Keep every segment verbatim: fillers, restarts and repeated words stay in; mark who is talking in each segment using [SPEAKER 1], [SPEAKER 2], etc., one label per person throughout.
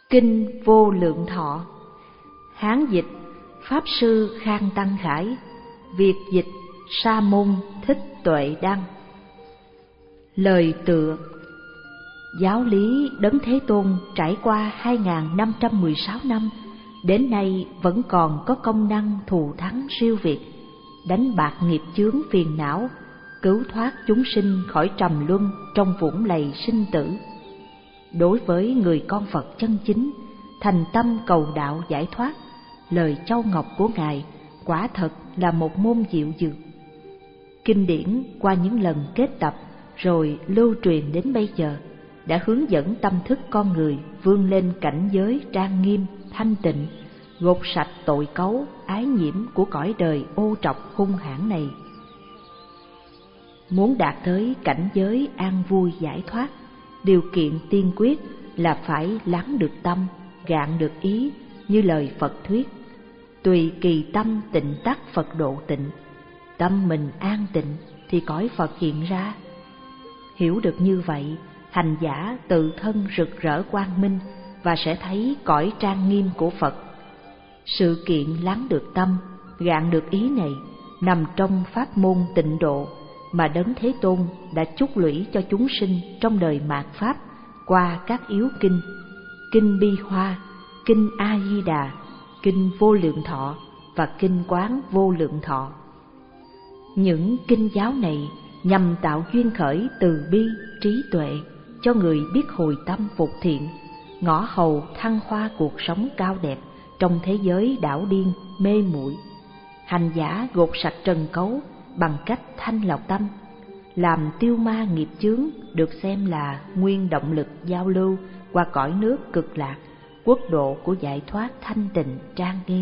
[SPEAKER 1] Kinh Vô Lượng Thọ. Hán dịch Pháp sư Khang Tăng Khải, Việt dịch Sa môn Thích Tuệ Đăng. Lời tựa: giáo lý Đấng Thế Tôn trải qua hai nghìn năm trăm mười sáu năm, đến nay vẫn còn có công năng thù thắng siêu việt, đánh bạc nghiệp chướng phiền não, cứu thoát chúng sinh khỏi trầm luân trong vũng lầy sinh tử. Đối với người con Phật chân chính, thành tâm cầu đạo giải thoát, lời châu ngọc của Ngài quả thật là một môn diệu dược. Kinh điển qua những lần kết tập rồi lưu truyền đến bây giờ đã hướng dẫn tâm thức con người vươn lên cảnh giới trang nghiêm, thanh tịnh, gột sạch tội cấu, ái nhiễm của cõi đời ô trọc hung hãn này. Muốn đạt tới cảnh giới an vui giải thoát, điều kiện tiên quyết là phải lắng được tâm, gạn được ý, như lời Phật thuyết: tùy kỳ tâm tịnh tắc Phật độ tịnh. Tâm mình an tịnh thì cõi Phật hiện ra. Hiểu được như vậy, hành giả tự thân rực rỡ quang minh và sẽ thấy cõi trang nghiêm của Phật. Sự kiện lắng được tâm, gạn được ý này nằm trong pháp môn tịnh độ mà Đấng Thế Tôn đã chúc lũy cho chúng sinh trong đời mạt Pháp qua các yếu kinh: Kinh Bi Hoa, Kinh A Di Đà, Kinh Vô Lượng Thọ và Kinh Quán Vô Lượng Thọ. Những kinh giáo này nhằm tạo duyên khởi từ bi, trí tuệ cho người biết hồi tâm phục thiện, ngõ hầu thăng hoa cuộc sống cao đẹp trong thế giới đảo điên mê muội. Hành giả gột sạch trần cấu bằng cách thanh lọc tâm, làm tiêu ma nghiệp chướng, được xem là nguyên động lực giao lưu qua cõi nước cực lạc, quốc độ của giải thoát thanh tịnh trang nghiêm.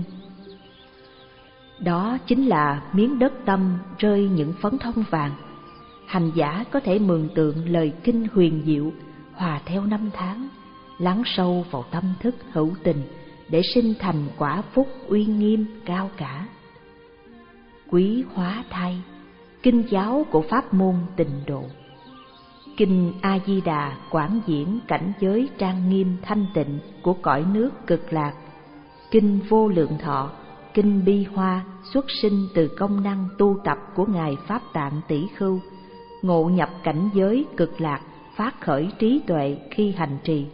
[SPEAKER 1] Đó chính là miếng đất tâm rơi những phấn thông vàng. Hành giả có thể mường tượng lời kinh huyền diệu hòa theo năm tháng, lắng sâu vào tâm thức hữu tình để sinh thành quả phúc uy nghiêm cao cả. Quý hóa thay, kinh giáo của pháp môn tịnh độ. Kinh A Di Đà quảng diễn cảnh giới trang nghiêm thanh tịnh của cõi nước cực lạc. Kinh Vô Lượng Thọ, Kinh Bi Hoa xuất sinh từ công năng tu tập của Ngài Pháp Tạng Tỷ Khưu, ngộ nhập cảnh giới cực lạc, phát khởi trí tuệ khi hành trì.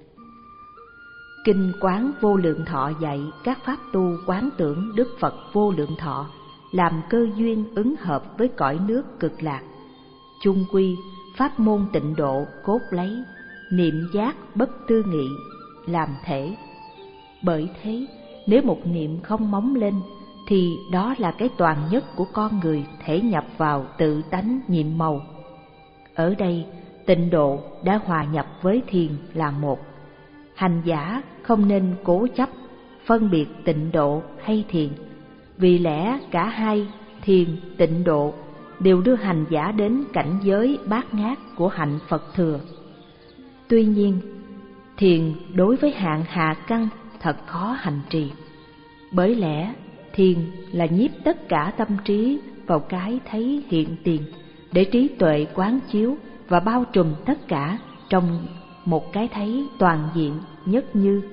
[SPEAKER 1] Kinh Quán Vô Lượng Thọ dạy các pháp tu quán tưởng Đức Phật Vô Lượng Thọ, làm cơ duyên ứng hợp với cõi nước cực lạc. Chung quy, pháp môn tịnh độ cốt lấy niệm giác bất tư nghị làm thể. Bởi thế, nếu một niệm không móng lên thì đó là cái toàn nhất của con người thể nhập vào tự tánh nhiệm màu. Ở đây, tịnh độ đã hòa nhập với thiền là một. Hành giả không nên cố chấp phân biệt tịnh độ hay thiền, vì lẽ cả hai, thiền, tịnh độ, đều đưa hành giả đến cảnh giới bát ngát của hạnh Phật thừa. Tuy nhiên, thiền đối với hạng hạ căn thật khó hành trì. Bởi lẽ thiền là nhiếp tất cả tâm trí vào cái thấy hiện tiền, để trí tuệ quán chiếu và bao trùm tất cả trong một cái thấy toàn diện nhất như.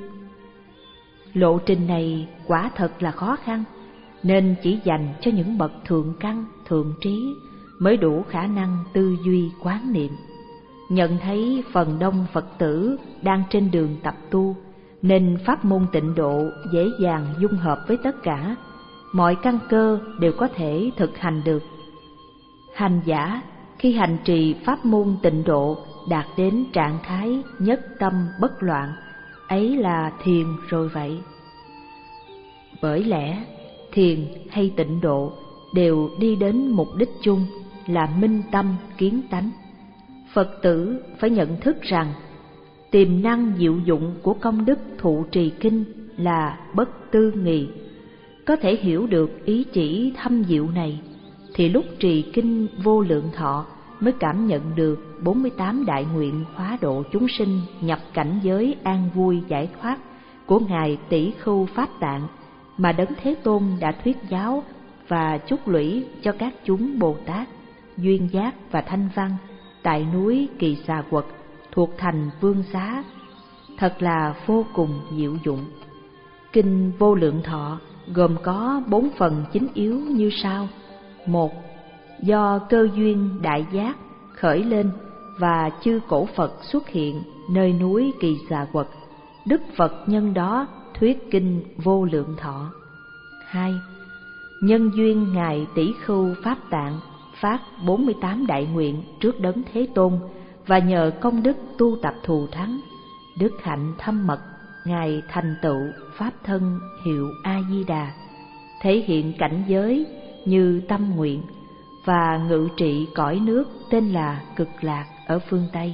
[SPEAKER 1] Lộ trình này quả thật là khó khăn, nên chỉ dành cho những bậc thượng căn, thượng trí mới đủ khả năng tư duy quán niệm. Nhận thấy phần đông Phật tử đang trên đường tập tu, nên pháp môn tịnh độ dễ dàng dung hợp với tất cả, mọi căn cơ đều có thể thực hành được. Hành giả khi hành trì pháp môn tịnh độ đạt đến trạng thái nhất tâm bất loạn, ấy là thiền rồi vậy. Bởi lẽ thiền hay tịnh độ đều đi đến mục đích chung là minh tâm kiến tánh. Phật tử phải nhận thức rằng tiềm năng diệu dụng của công đức thụ trì kinh là bất tư nghị. Có thể hiểu được ý chỉ thâm diệu này thì lúc trì kinh Vô Lượng Thọ mới cảm nhận được bốn mươi tám đại nguyện hóa độ chúng sinh nhập cảnh giới an vui giải thoát của Ngài Tỷ Khưu Pháp Tạng mà Đấng Thế Tôn đã thuyết giáo và chúc lũy cho các chúng Bồ Tát, Duyên Giác và Thanh Văn tại núi Kỳ Xà Quật thuộc thành Vương Xá. thật là vô cùng diệu dụng. Kinh Vô Lượng Thọ gồm có bốn phần chính yếu như sau. Một, do cơ duyên đại giác khởi lên và chư cổ Phật xuất hiện nơi núi Kỳ Xà Quật, Đức Phật nhân đó thuyết kinh Vô Lượng Thọ. Hai, nhân duyên Ngài Tỷ Khưu Pháp Tạng phát bốn mươi tám đại nguyện trước Đấng Thế Tôn, và nhờ công đức tu tập thù thắng, đức hạnh thâm mật, Ngài thành tựu Pháp thân hiệu A-di-đà, thể hiện cảnh giới như tâm nguyện, và ngự trị cõi nước tên là Cực Lạc ở phương Tây.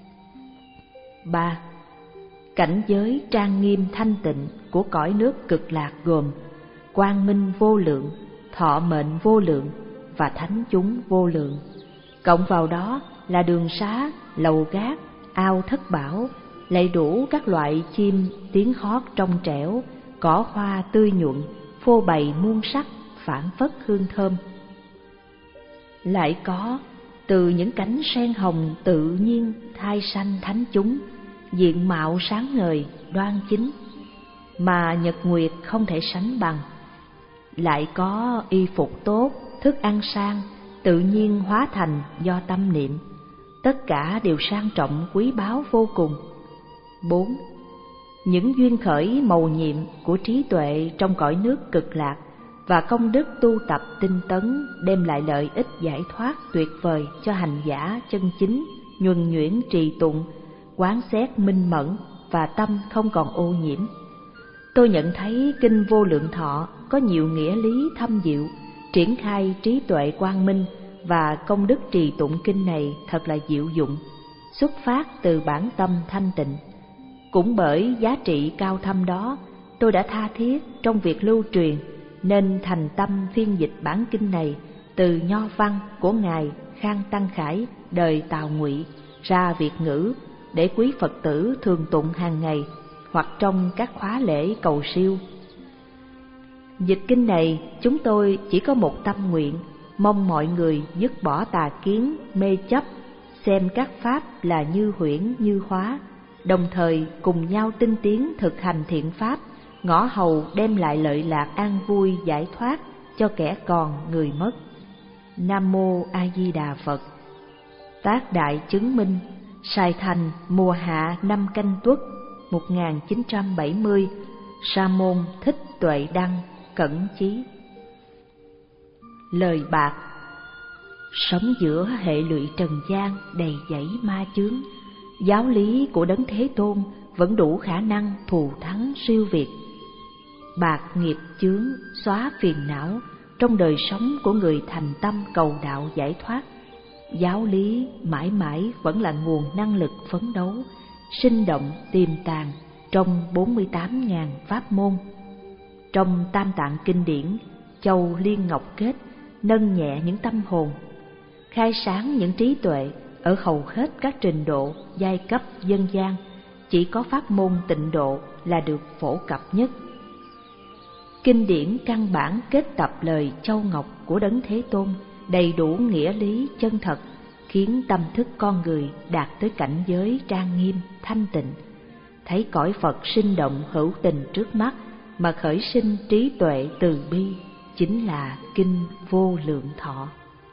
[SPEAKER 1] Ba, cảnh giới trang nghiêm thanh tịnh của cõi nước Cực Lạc gồm quang minh vô lượng, thọ mệnh vô lượng và thánh chúng vô lượng. Cộng vào đó là đường xá, lầu gác, ao thất bảo, lại đủ các loại chim tiếng hót trong trẻo, cỏ hoa tươi nhuận, phô bày muôn sắc, phảng phất hương thơm. Lại có từ những cánh sen hồng tự nhiên thai sanh thánh chúng, diện mạo sáng ngời đoan chính mà nhật nguyệt không thể sánh bằng. Lại có y phục tốt, thức ăn sang, tự nhiên hóa thành do tâm niệm, tất cả đều sang trọng quý báu vô cùng. Bốn, những duyên khởi mầu nhiệm của trí tuệ trong cõi nước Cực Lạc và công đức tu tập tinh tấn đem lại lợi ích giải thoát tuyệt vời cho hành giả chân chính, nhuần nhuyễn trì tụng, quán xét minh mẫn và tâm không còn ô nhiễm. Tôi nhận thấy kinh Vô Lượng Thọ có nhiều nghĩa lý thâm diệu, triển khai trí tuệ quang minh, và công đức trì tụng kinh này thật là diệu dụng, xuất phát từ bản tâm thanh tịnh. Cũng bởi giá trị cao thâm đó, tôi đã tha thiết trong việc lưu truyền, nên thành tâm phiên dịch bản kinh này từ nho văn của Ngài Khang Tăng Khải đời Tào Ngụy ra Việt ngữ, để quý Phật tử thường tụng hàng ngày hoặc trong các khóa lễ cầu siêu. Dịch kinh này chúng tôi chỉ có một tâm nguyện, mong mọi người dứt bỏ tà kiến, mê chấp, xem các pháp là như huyễn như hóa, đồng thời cùng nhau tinh tiến thực hành thiện pháp, ngõ hầu đem lại lợi lạc an vui giải thoát cho kẻ còn người mất. Nam Mô A Di Đà Phật. Tác đại chứng minh. Sài Thành, mùa hạ năm Canh Tuất một nghìn chín trăm bảy mươi. Sa môn Thích Tuệ Đăng, Cẩn Chí. Lời bạc: sống giữa hệ lụy trần gian đầy dẫy ma chướng, giáo lý của Đấng Thế Tôn vẫn đủ khả năng thù thắng siêu việt. Bạc nghiệp chướng xóa phiền não trong đời sống của người thành tâm cầu đạo giải thoát. Giáo lý mãi mãi vẫn là nguồn năng lực phấn đấu, sinh động tiềm tàng trong bốn mươi tám nghìn pháp môn. Trong Tam Tạng Kinh Điển, Châu Liên Ngọc Kết nâng nhẹ những tâm hồn, khai sáng những trí tuệ ở hầu hết các trình độ, giai cấp dân gian. Chỉ có pháp môn Tịnh Độ là được phổ cập nhất. Kinh điển căn bản kết tập lời châu ngọc của Đấng Thế Tôn, đầy đủ nghĩa lý chân thật, khiến tâm thức con người đạt tới cảnh giới trang nghiêm, thanh tịnh, thấy cõi Phật sinh động hữu tình trước mắt mà khởi sinh trí tuệ từ bi, chính là kinh Vô Lượng Thọ.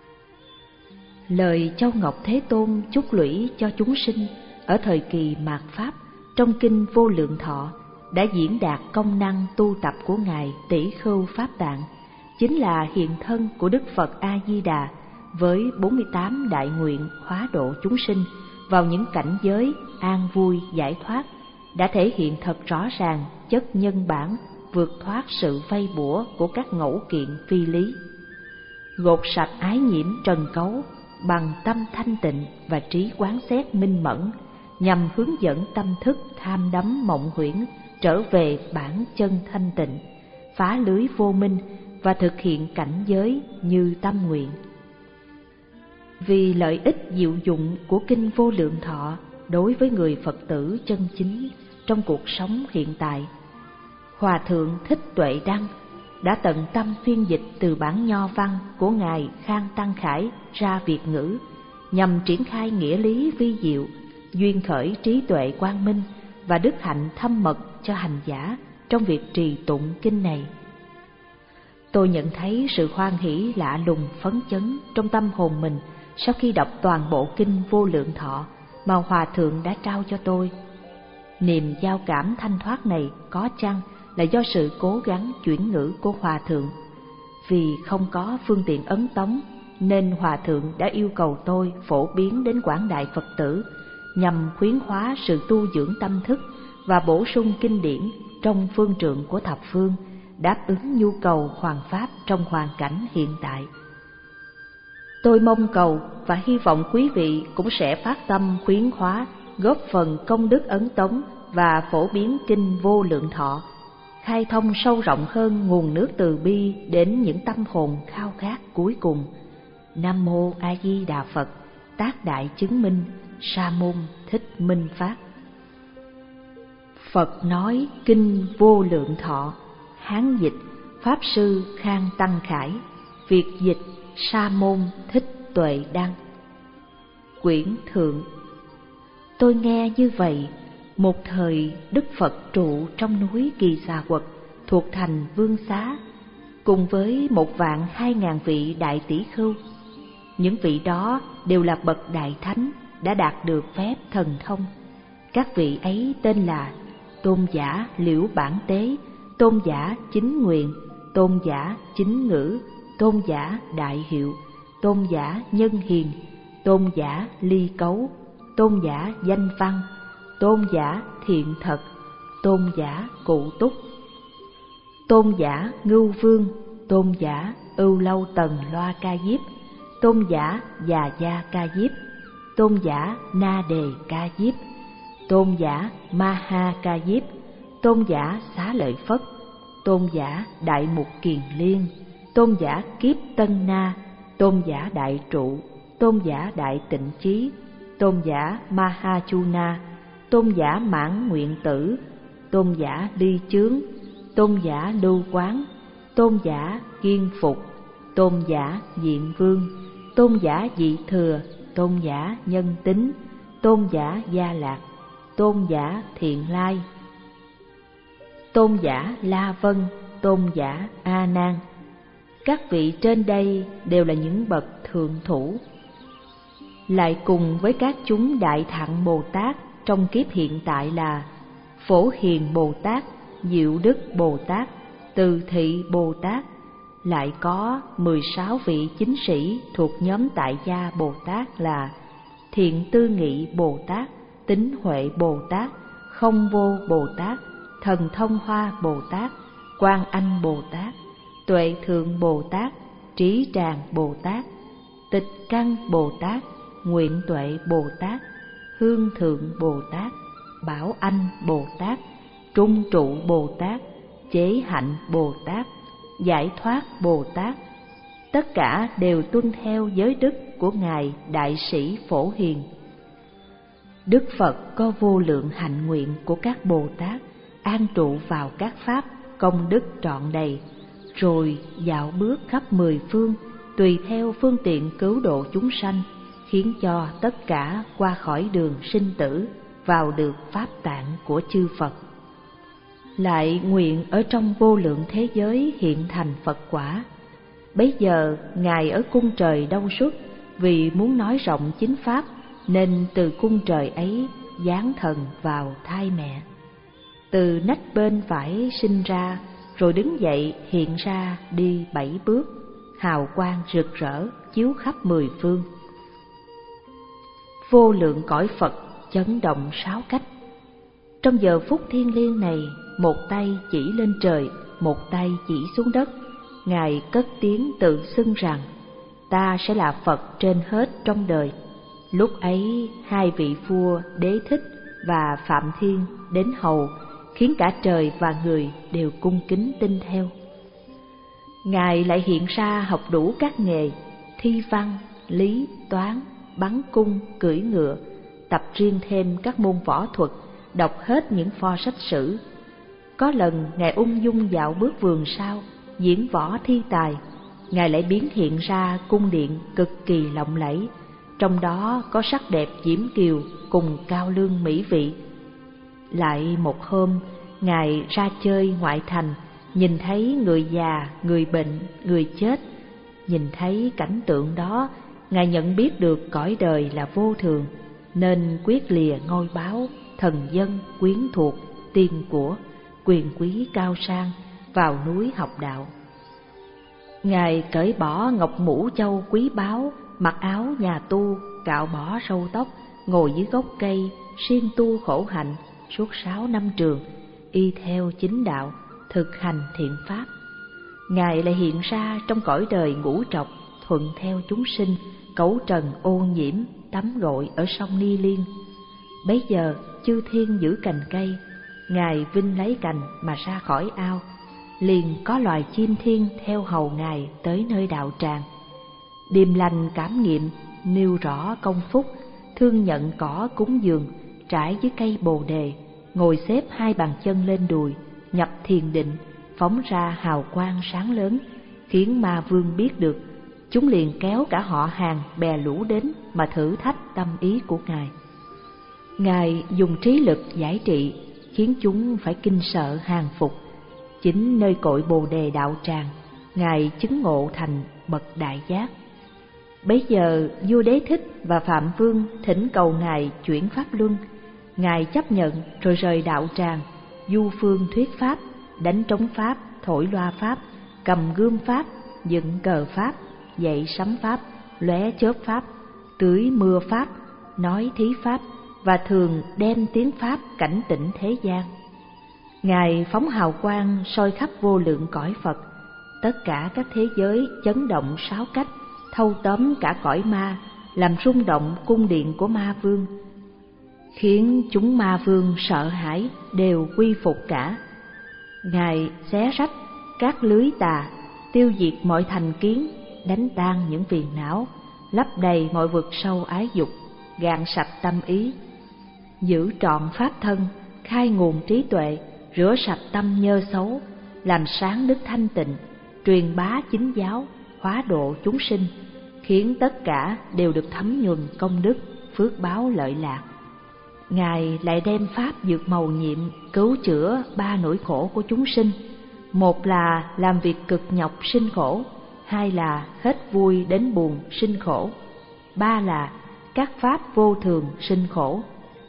[SPEAKER 1] Lời châu ngọc Thế Tôn chúc lũy cho chúng sinh ở thời kỳ mạt Pháp trong kinh Vô Lượng Thọ đã diễn đạt công năng tu tập của Ngài Tỷ Khưu Pháp Tạng, chính là hiện thân của Đức Phật A-di-đà với bốn mươi tám đại nguyện hóa độ chúng sinh vào những cảnh giới an vui giải thoát, đã thể hiện thật rõ ràng chất nhân bản vượt thoát sự vây bủa của các ngẫu kiện phi lý. Gột sạch ái nhiễm trần cấu bằng tâm thanh tịnh và trí quán xét minh mẫn, nhằm hướng dẫn tâm thức tham đắm mộng huyễn trở về bản chân thanh tịnh, phá lưới vô minh và thực hiện cảnh giới như tâm nguyện. Vì lợi ích diệu dụng của kinh Vô Lượng Thọ đối với người Phật tử chân chính trong cuộc sống hiện tại, Hòa thượng Thích Tuệ Đăng đã tận tâm phiên dịch từ bản nho văn của Ngài Khang Tăng Khải ra Việt ngữ, nhằm triển khai nghĩa lý vi diệu, duyên khởi trí tuệ quang minh và đức hạnh thâm mật cho hành giả trong việc trì tụng kinh này. Tôi nhận thấy sự hoan hỷ lạ lùng phấn chấn trong tâm hồn mình sau khi đọc toàn bộ kinh Vô Lượng Thọ mà Hòa Thượng đã trao cho tôi. Niềm giao cảm thanh thoát này có chăng là do sự cố gắng chuyển ngữ của Hòa Thượng? Vì không có phương tiện ấn tống nên Hòa Thượng đã yêu cầu tôi phổ biến đến quảng đại Phật tử nhằm khuyến hóa sự tu dưỡng tâm thức và bổ sung kinh điển trong phương trượng của thập phương, đáp ứng nhu cầu hoàn pháp trong hoàn cảnh hiện tại. Tôi mong cầu và hy vọng quý vị cũng sẽ phát tâm khuyến hóa, góp phần công đức ấn tống và phổ biến kinh Vô Lượng Thọ, khai thông sâu rộng hơn nguồn nước từ bi đến những tâm hồn khao khát cuối cùng. Nam Mô A Di Đà Phật. Tác đại chứng minh, Sa môn Thích Minh Phát. Phật nói kinh Vô Lượng Thọ, Hán dịch Pháp sư Khang Tăng Khải, Việt dịch Sa môn Thích Tuệ Đăng. Quyển thượng. Tôi nghe như vậy, một thời Đức Phật trụ trong núi Kỳ Xà Quật thuộc thành Vương Xá, cùng với một vạn hai ngàn vị đại tỷ khưu. Những vị đó đều là bậc đại thánh đã đạt được phép thần thông. Các vị ấy tên là Tôn giả Liễu Bản Tế, Tôn giả Chính Nguyện, Tôn giả Chính Ngữ, Tôn giả Đại Hiệu, Tôn giả Nhân Hiền, Tôn giả Ly Cấu, Tôn giả Danh Văn, Tôn giả Thiện Thật, Tôn giả Cụ Túc, Tôn giả Ngưu Vương, Tôn giả Ưu Lâu Tần Loa Ca Diếp, Tôn giả Già Gia Ca Diếp, Tôn giả Na Đề Ca Diếp, Tôn giả Ma Ha Ca Diếp, Tôn giả Xá Lợi Phất, Tôn giả Đại Mục Kiền Liên, Tôn giả Kiếp Tân Na, Tôn giả Đại Trụ, Tôn giả Đại Tịnh Chí, Tôn giả Ma Ha Chu Na, Tôn giả Mãn Nguyện Tử, Tôn giả Ly Chướng, Tôn giả Lưu Quán, Tôn giả Kiên Phục, Tôn giả Diện Vương, Tôn giả Dị Thừa, Tôn giả Nhân Tính, Tôn giả Gia Lạc, Tôn giả Thiện Lai, Tôn giả La Vân, Tôn giả A Nan. Các vị trên đây đều là những bậc thượng thủ. Lại cùng với các chúng Đại Thặng Bồ Tát trong kiếp hiện tại là Phổ Hiền Bồ Tát, Diệu Đức Bồ Tát, Từ Thị Bồ Tát. Lại có mười sáu vị chính sĩ thuộc nhóm Tại Gia Bồ Tát là Thiện Tư Nghị Bồ Tát, Tín Huệ Bồ Tát, Không Vô Bồ Tát, Thần Thông Hoa Bồ Tát, Quan Anh Bồ Tát, Tuệ Thượng Bồ Tát, Trí Tràng Bồ Tát, Tịch Căn Bồ Tát, Nguyện Tuệ Bồ Tát, Hương Thượng Bồ Tát, Bảo Anh Bồ Tát, Trung Trụ Bồ Tát, Chế Hạnh Bồ Tát, Giải Thoát Bồ Tát. Tất cả đều tuân theo giới đức của Ngài Đại Sĩ Phổ Hiền. Đức Phật có vô lượng hạnh nguyện của các Bồ Tát an trụ vào các pháp công đức trọn đầy, rồi dạo bước khắp mười phương tùy theo phương tiện cứu độ chúng sanh, khiến cho tất cả qua khỏi đường sinh tử vào được pháp tạng của chư Phật. Lại nguyện ở trong vô lượng thế giới hiện thành Phật quả. Bấy giờ Ngài ở cung trời Đâu Xuất, vì muốn nói rộng chính pháp nên từ cung trời ấy giáng thần vào thai mẹ. Từ nách bên phải sinh ra, rồi đứng dậy hiện ra đi bảy bước, hào quang rực rỡ chiếu khắp mười phương. Vô lượng cõi Phật chấn động sáu cách. Trong giờ phút thiêng liêng này, một tay chỉ lên trời, một tay chỉ xuống đất, Ngài cất tiếng tự xưng rằng: ta sẽ là Phật trên hết trong đời. Lúc ấy hai vị vua Đế Thích và Phạm Thiên đến hầu, khiến cả trời và người đều cung kính tin theo. Ngài lại hiện ra học đủ các nghề: thi văn, lý, toán, bắn cung, cưỡi ngựa, tập riêng thêm các môn võ thuật, đọc hết những pho sách sử. Có lần Ngài ung dung dạo bước vườn sau, diễn võ thi tài. Ngài lại biến hiện ra cung điện cực kỳ lộng lẫy, trong đó có sắc đẹp diễm kiều cùng cao lương mỹ vị. Lại một hôm, Ngài ra chơi ngoại thành, nhìn thấy người già, người bệnh, người chết. Nhìn thấy cảnh tượng đó, Ngài nhận biết được cõi đời là vô thường, nên quyết lìa ngôi báu, thần dân, quyến thuộc, tiền của, quyền quý cao sang, vào núi học đạo. Ngài cởi bỏ ngọc mũ châu quý báu, mặc áo nhà tu, cạo bỏ râu tóc, ngồi dưới gốc cây, siêng tu khổ hạnh suốt sáu năm trường, y theo chính đạo, thực hành thiện pháp. Ngài lại hiện ra trong cõi đời ngũ trọc, thuận theo chúng sinh, cẩu trần ô nhiễm, tắm gội ở sông Ni Liên. Bấy giờ chư thiên giữ cành cây, Ngài vinh lấy cành mà ra khỏi ao, liền có loài chim thiên theo hầu Ngài tới nơi đạo tràng. Điềm lành cảm nghiệm, nêu rõ công phúc, thương nhận cỏ cúng dường, trải dưới cây bồ đề, ngồi xếp hai bàn chân lên đùi, nhập thiền định, phóng ra hào quang sáng lớn, khiến ma vương biết được. Chúng liền kéo cả họ hàng bè lũ đến mà thử thách tâm ý của Ngài. Ngài dùng trí lực giải trị, khiến chúng phải kinh sợ hàng phục. Chính nơi cội bồ đề đạo tràng, Ngài chứng ngộ thành bậc đại giác. Bấy giờ vua Đế Thích và Phạm Vương thỉnh cầu Ngài chuyển pháp luân. Ngài chấp nhận rồi rời đạo tràng, du phương thuyết pháp, đánh trống pháp, thổi loa pháp, cầm gươm pháp, dựng cờ pháp, dạy sấm pháp, lóe chớp pháp, tưới mưa pháp, nói thí pháp, và thường đem tiếng pháp cảnh tỉnh thế gian. Ngài phóng hào quang soi khắp vô lượng cõi Phật, tất cả các thế giới chấn động sáu cách, thâu tóm cả cõi ma, làm rung động cung điện của ma vương, khiến chúng ma vương sợ hãi, đều quy phục cả. Ngài xé rách các lưới tà, tiêu diệt mọi thành kiến, đánh tan những phiền não, lấp đầy mọi vực sâu ái dục, gạn sạch tâm ý, giữ trọn pháp thân, khai nguồn trí tuệ, rửa sạch tâm nhơ xấu, làm sáng đức thanh tịnh, truyền bá chính giáo, hóa độ chúng sinh, khiến tất cả đều được thấm nhuần công đức, phước báo lợi lạc. Ngài lại đem pháp dược mầu nhiệm cứu chữa ba nỗi khổ của chúng sinh. Một là làm việc cực nhọc sinh khổ, hai là hết vui đến buồn sinh khổ, ba là các pháp vô thường sinh khổ.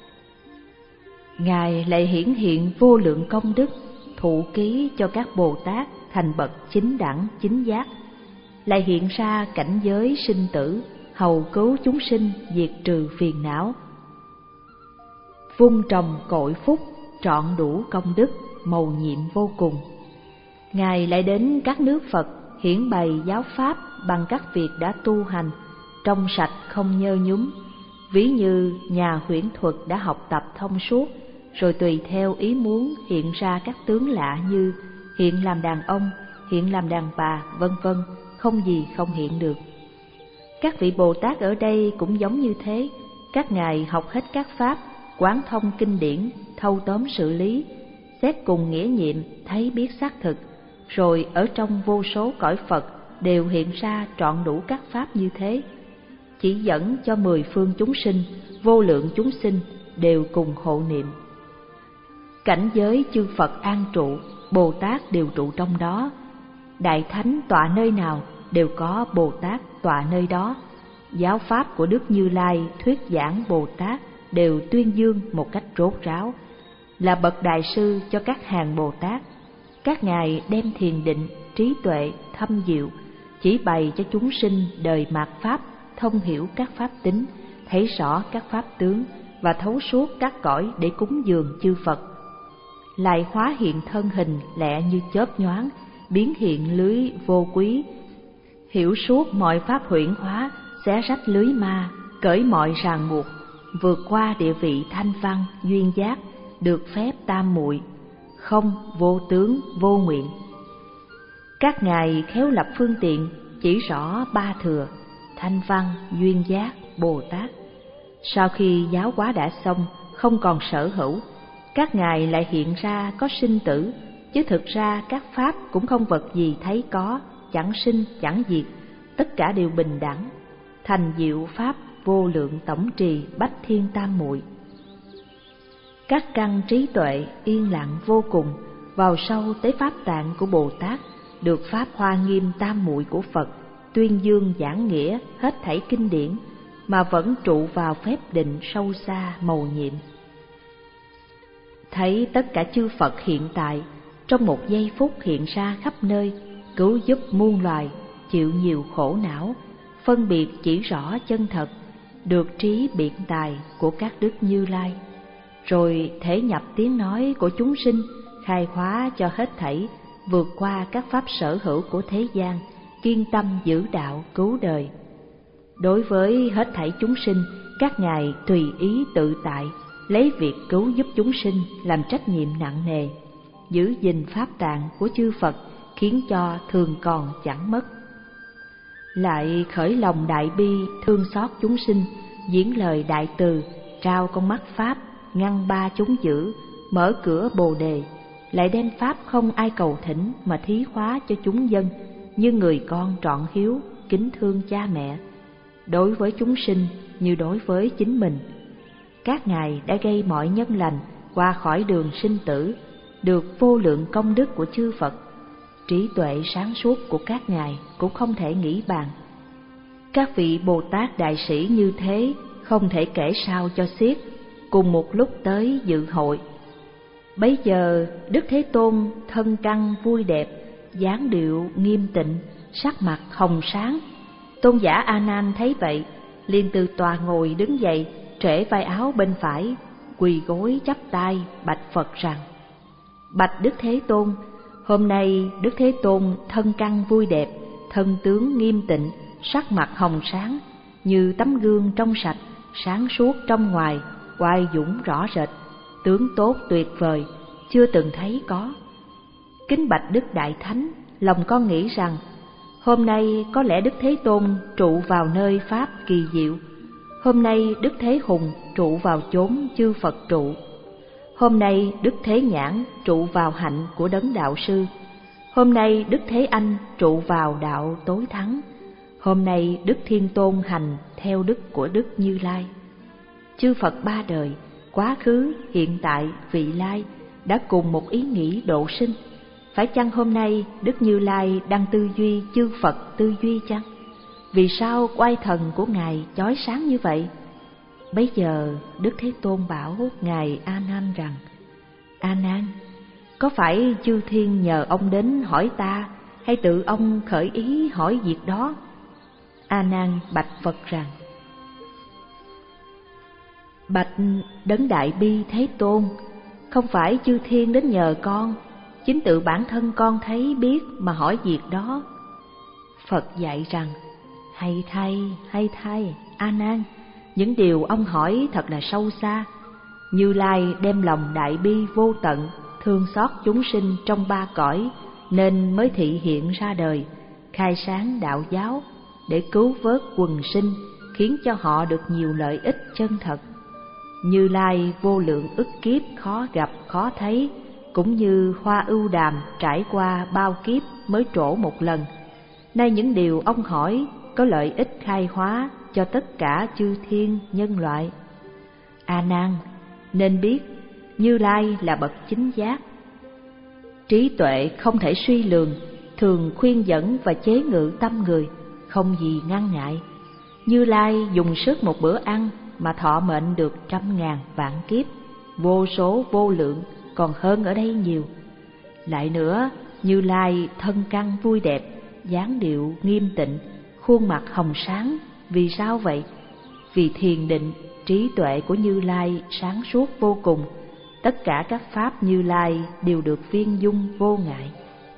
[SPEAKER 1] Ngài lại hiển hiện vô lượng công đức, thụ ký cho các Bồ Tát thành bậc chính đẳng chính giác, lại hiện ra cảnh giới sinh tử, hầu cứu chúng sinh diệt trừ phiền não. Vun trồng cội phúc, trọn đủ công đức, mầu nhiệm vô cùng. Ngài lại đến các nước Phật, hiển bày giáo pháp bằng các việc đã tu hành, trong sạch không nhơ nhúm, ví như nhà huyễn thuật đã học tập thông suốt, rồi tùy theo ý muốn hiện ra các tướng lạ như hiện làm đàn ông, hiện làm đàn bà, vân vân, không gì không hiện được. Các vị Bồ Tát ở đây cũng giống như thế, các ngài học hết các pháp, quán thông kinh điển, thâu tóm sự lý, xét cùng nghĩa nhiệm, thấy biết xác thực, rồi ở trong vô số cõi Phật đều hiện ra trọn đủ các pháp như thế, chỉ dẫn cho mười phương chúng sinh, vô lượng chúng sinh đều cùng hộ niệm. Cảnh giới chư Phật an trụ, Bồ Tát đều trụ trong đó. Đại thánh tọa nơi nào đều có Bồ Tát tọa nơi đó. Giáo pháp của Đức Như Lai thuyết giảng Bồ Tát đều tuyên dương một cách rốt ráo, là bậc đại sư cho các hàng Bồ Tát. Các ngài đem thiền định, trí tuệ, thâm diệu, chỉ bày cho chúng sinh đời mạt pháp, thông hiểu các pháp tính, thấy rõ các pháp tướng và thấu suốt các cõi để cúng dường chư Phật. Lại hóa hiện thân hình lẹ như chớp nhoáng, biến hiện lưới vô quý, hiểu suốt mọi pháp huyễn hóa, xé rách lưới ma, cởi mọi ràng buộc, vượt qua địa vị thanh văn duyên giác, được phép tam muội, không vô tướng vô nguyện. Các ngài khéo lập phương tiện chỉ rõ ba thừa: thanh văn, duyên giác, Bồ Tát. Sau khi giáo hóa đã xong, không còn sở hữu, các ngài lại hiện ra có sinh tử, chứ thực ra các pháp cũng không vật gì thấy có, chẳng sinh chẳng diệt, tất cả đều bình đẳng, thành diệu pháp vô lượng tổng trì bách thiên tam muội. Các căn trí tuệ yên lặng vô cùng, vào sâu tới pháp tạng của Bồ Tát, được pháp hoa nghiêm tam muội của Phật tuyên dương giảng nghĩa hết thảy kinh điển, mà vẫn trụ vào phép định sâu xa mầu nhiệm. Thấy tất cả chư Phật hiện tại trong một giây phút hiện ra khắp nơi, cứu giúp muôn loài chịu nhiều khổ não, phân biệt chỉ rõ chân thật, được trí biện tài của các đức Như Lai, rồi thể nhập tiếng nói của chúng sinh, khai hóa cho hết thảy, vượt qua các pháp sở hữu của thế gian, kiên tâm giữ đạo cứu đời. Đối với hết thảy chúng sinh, các ngài tùy ý tự tại, lấy việc cứu giúp chúng sinh làm trách nhiệm nặng nề, giữ gìn pháp tạng của chư Phật khiến cho thường còn chẳng mất. Lại khởi lòng đại bi thương xót chúng sinh, diễn lời đại từ, trao con mắt pháp ngăn ba chúng dữ, mở cửa bồ đề, lại đem pháp không ai cầu thỉnh mà thí hóa cho chúng dân, như người con trọn hiếu kính thương cha mẹ, đối với chúng sinh như đối với chính mình. Các ngài đã gây mọi nhân lành qua khỏi đường sinh tử, được vô lượng công đức của chư Phật. Trí tuệ sáng suốt của các ngài cũng không thể nghĩ bàn. Các vị Bồ Tát đại sĩ như thế không thể kể sao cho xiết, cùng một lúc tới dự hội. Bấy giờ Đức Thế Tôn thân căn vui đẹp, dáng điệu nghiêm tịnh, sắc mặt hồng sáng. Tôn giả A Nan thấy vậy, liền từ tòa ngồi đứng dậy, trễ vai áo bên phải, quỳ gối chắp tay bạch Phật rằng: Bạch Đức Thế Tôn, hôm nay Đức Thế Tôn thân căn vui đẹp, thân tướng nghiêm tịnh, sắc mặt hồng sáng, như tấm gương trong sạch, sáng suốt trong ngoài, oai dũng rõ rệt, tướng tốt tuyệt vời, chưa từng thấy có. Kính bạch Đức Đại Thánh, lòng con nghĩ rằng hôm nay có lẽ Đức Thế Tôn trụ vào nơi pháp kỳ diệu. Hôm nay Đức Thế Hùng trụ vào chốn chư Phật trụ. Hôm nay Đức Thế Nhãn trụ vào hạnh của đấng đạo sư. Hôm nay Đức Thế Anh trụ vào đạo tối thắng. Hôm nay Đức Thiên Tôn hành theo đức của Đức Như Lai. Chư Phật ba đời, quá khứ, hiện tại, vị lai đã cùng một ý nghĩ độ sinh. Phải chăng hôm nay Đức Như Lai đang tư duy chư Phật tư duy chăng? Vì sao oai thần của ngài chói sáng như vậy? Bấy giờ Đức Thế Tôn bảo ngài A Nan rằng: A Nan, có phải chư thiên nhờ ông đến hỏi ta, hay tự ông khởi ý hỏi việc đó? A Nan bạch Phật rằng: Bạch đấng đại bi Thế Tôn, không phải chư thiên đến nhờ con, chính tự bản thân con thấy biết mà hỏi việc đó. Phật dạy rằng: Hay thay, hay thay, A Nan, những điều ông hỏi thật là sâu xa. Như Lai đem lòng đại bi vô tận, thương xót chúng sinh trong ba cõi, nên mới thị hiện ra đời, khai sáng đạo giáo, để cứu vớt quần sinh, khiến cho họ được nhiều lợi ích chân thật. Như Lai vô lượng ức kiếp khó gặp khó thấy, cũng như hoa ưu đàm trải qua bao kiếp mới trổ một lần. Nay những điều ông hỏi có lợi ích khai hóa cho tất cả chư thiên nhân loại. A Nan, nên biết Như Lai là bậc chính giác, trí tuệ không thể suy lường, thường khuyên dẫn và chế ngự tâm người, không gì ngăn ngại. Như Lai dùng sức một bữa ăn mà thọ mệnh được trăm ngàn vạn kiếp, vô số vô lượng, còn hơn ở đây nhiều. Lại nữa, Như Lai thân căn vui đẹp, dáng điệu nghiêm tịnh, khuôn mặt hồng sáng. Vì sao vậy? Vì thiền định, trí tuệ của Như Lai sáng suốt vô cùng. Tất cả các pháp Như Lai đều được viên dung vô ngại.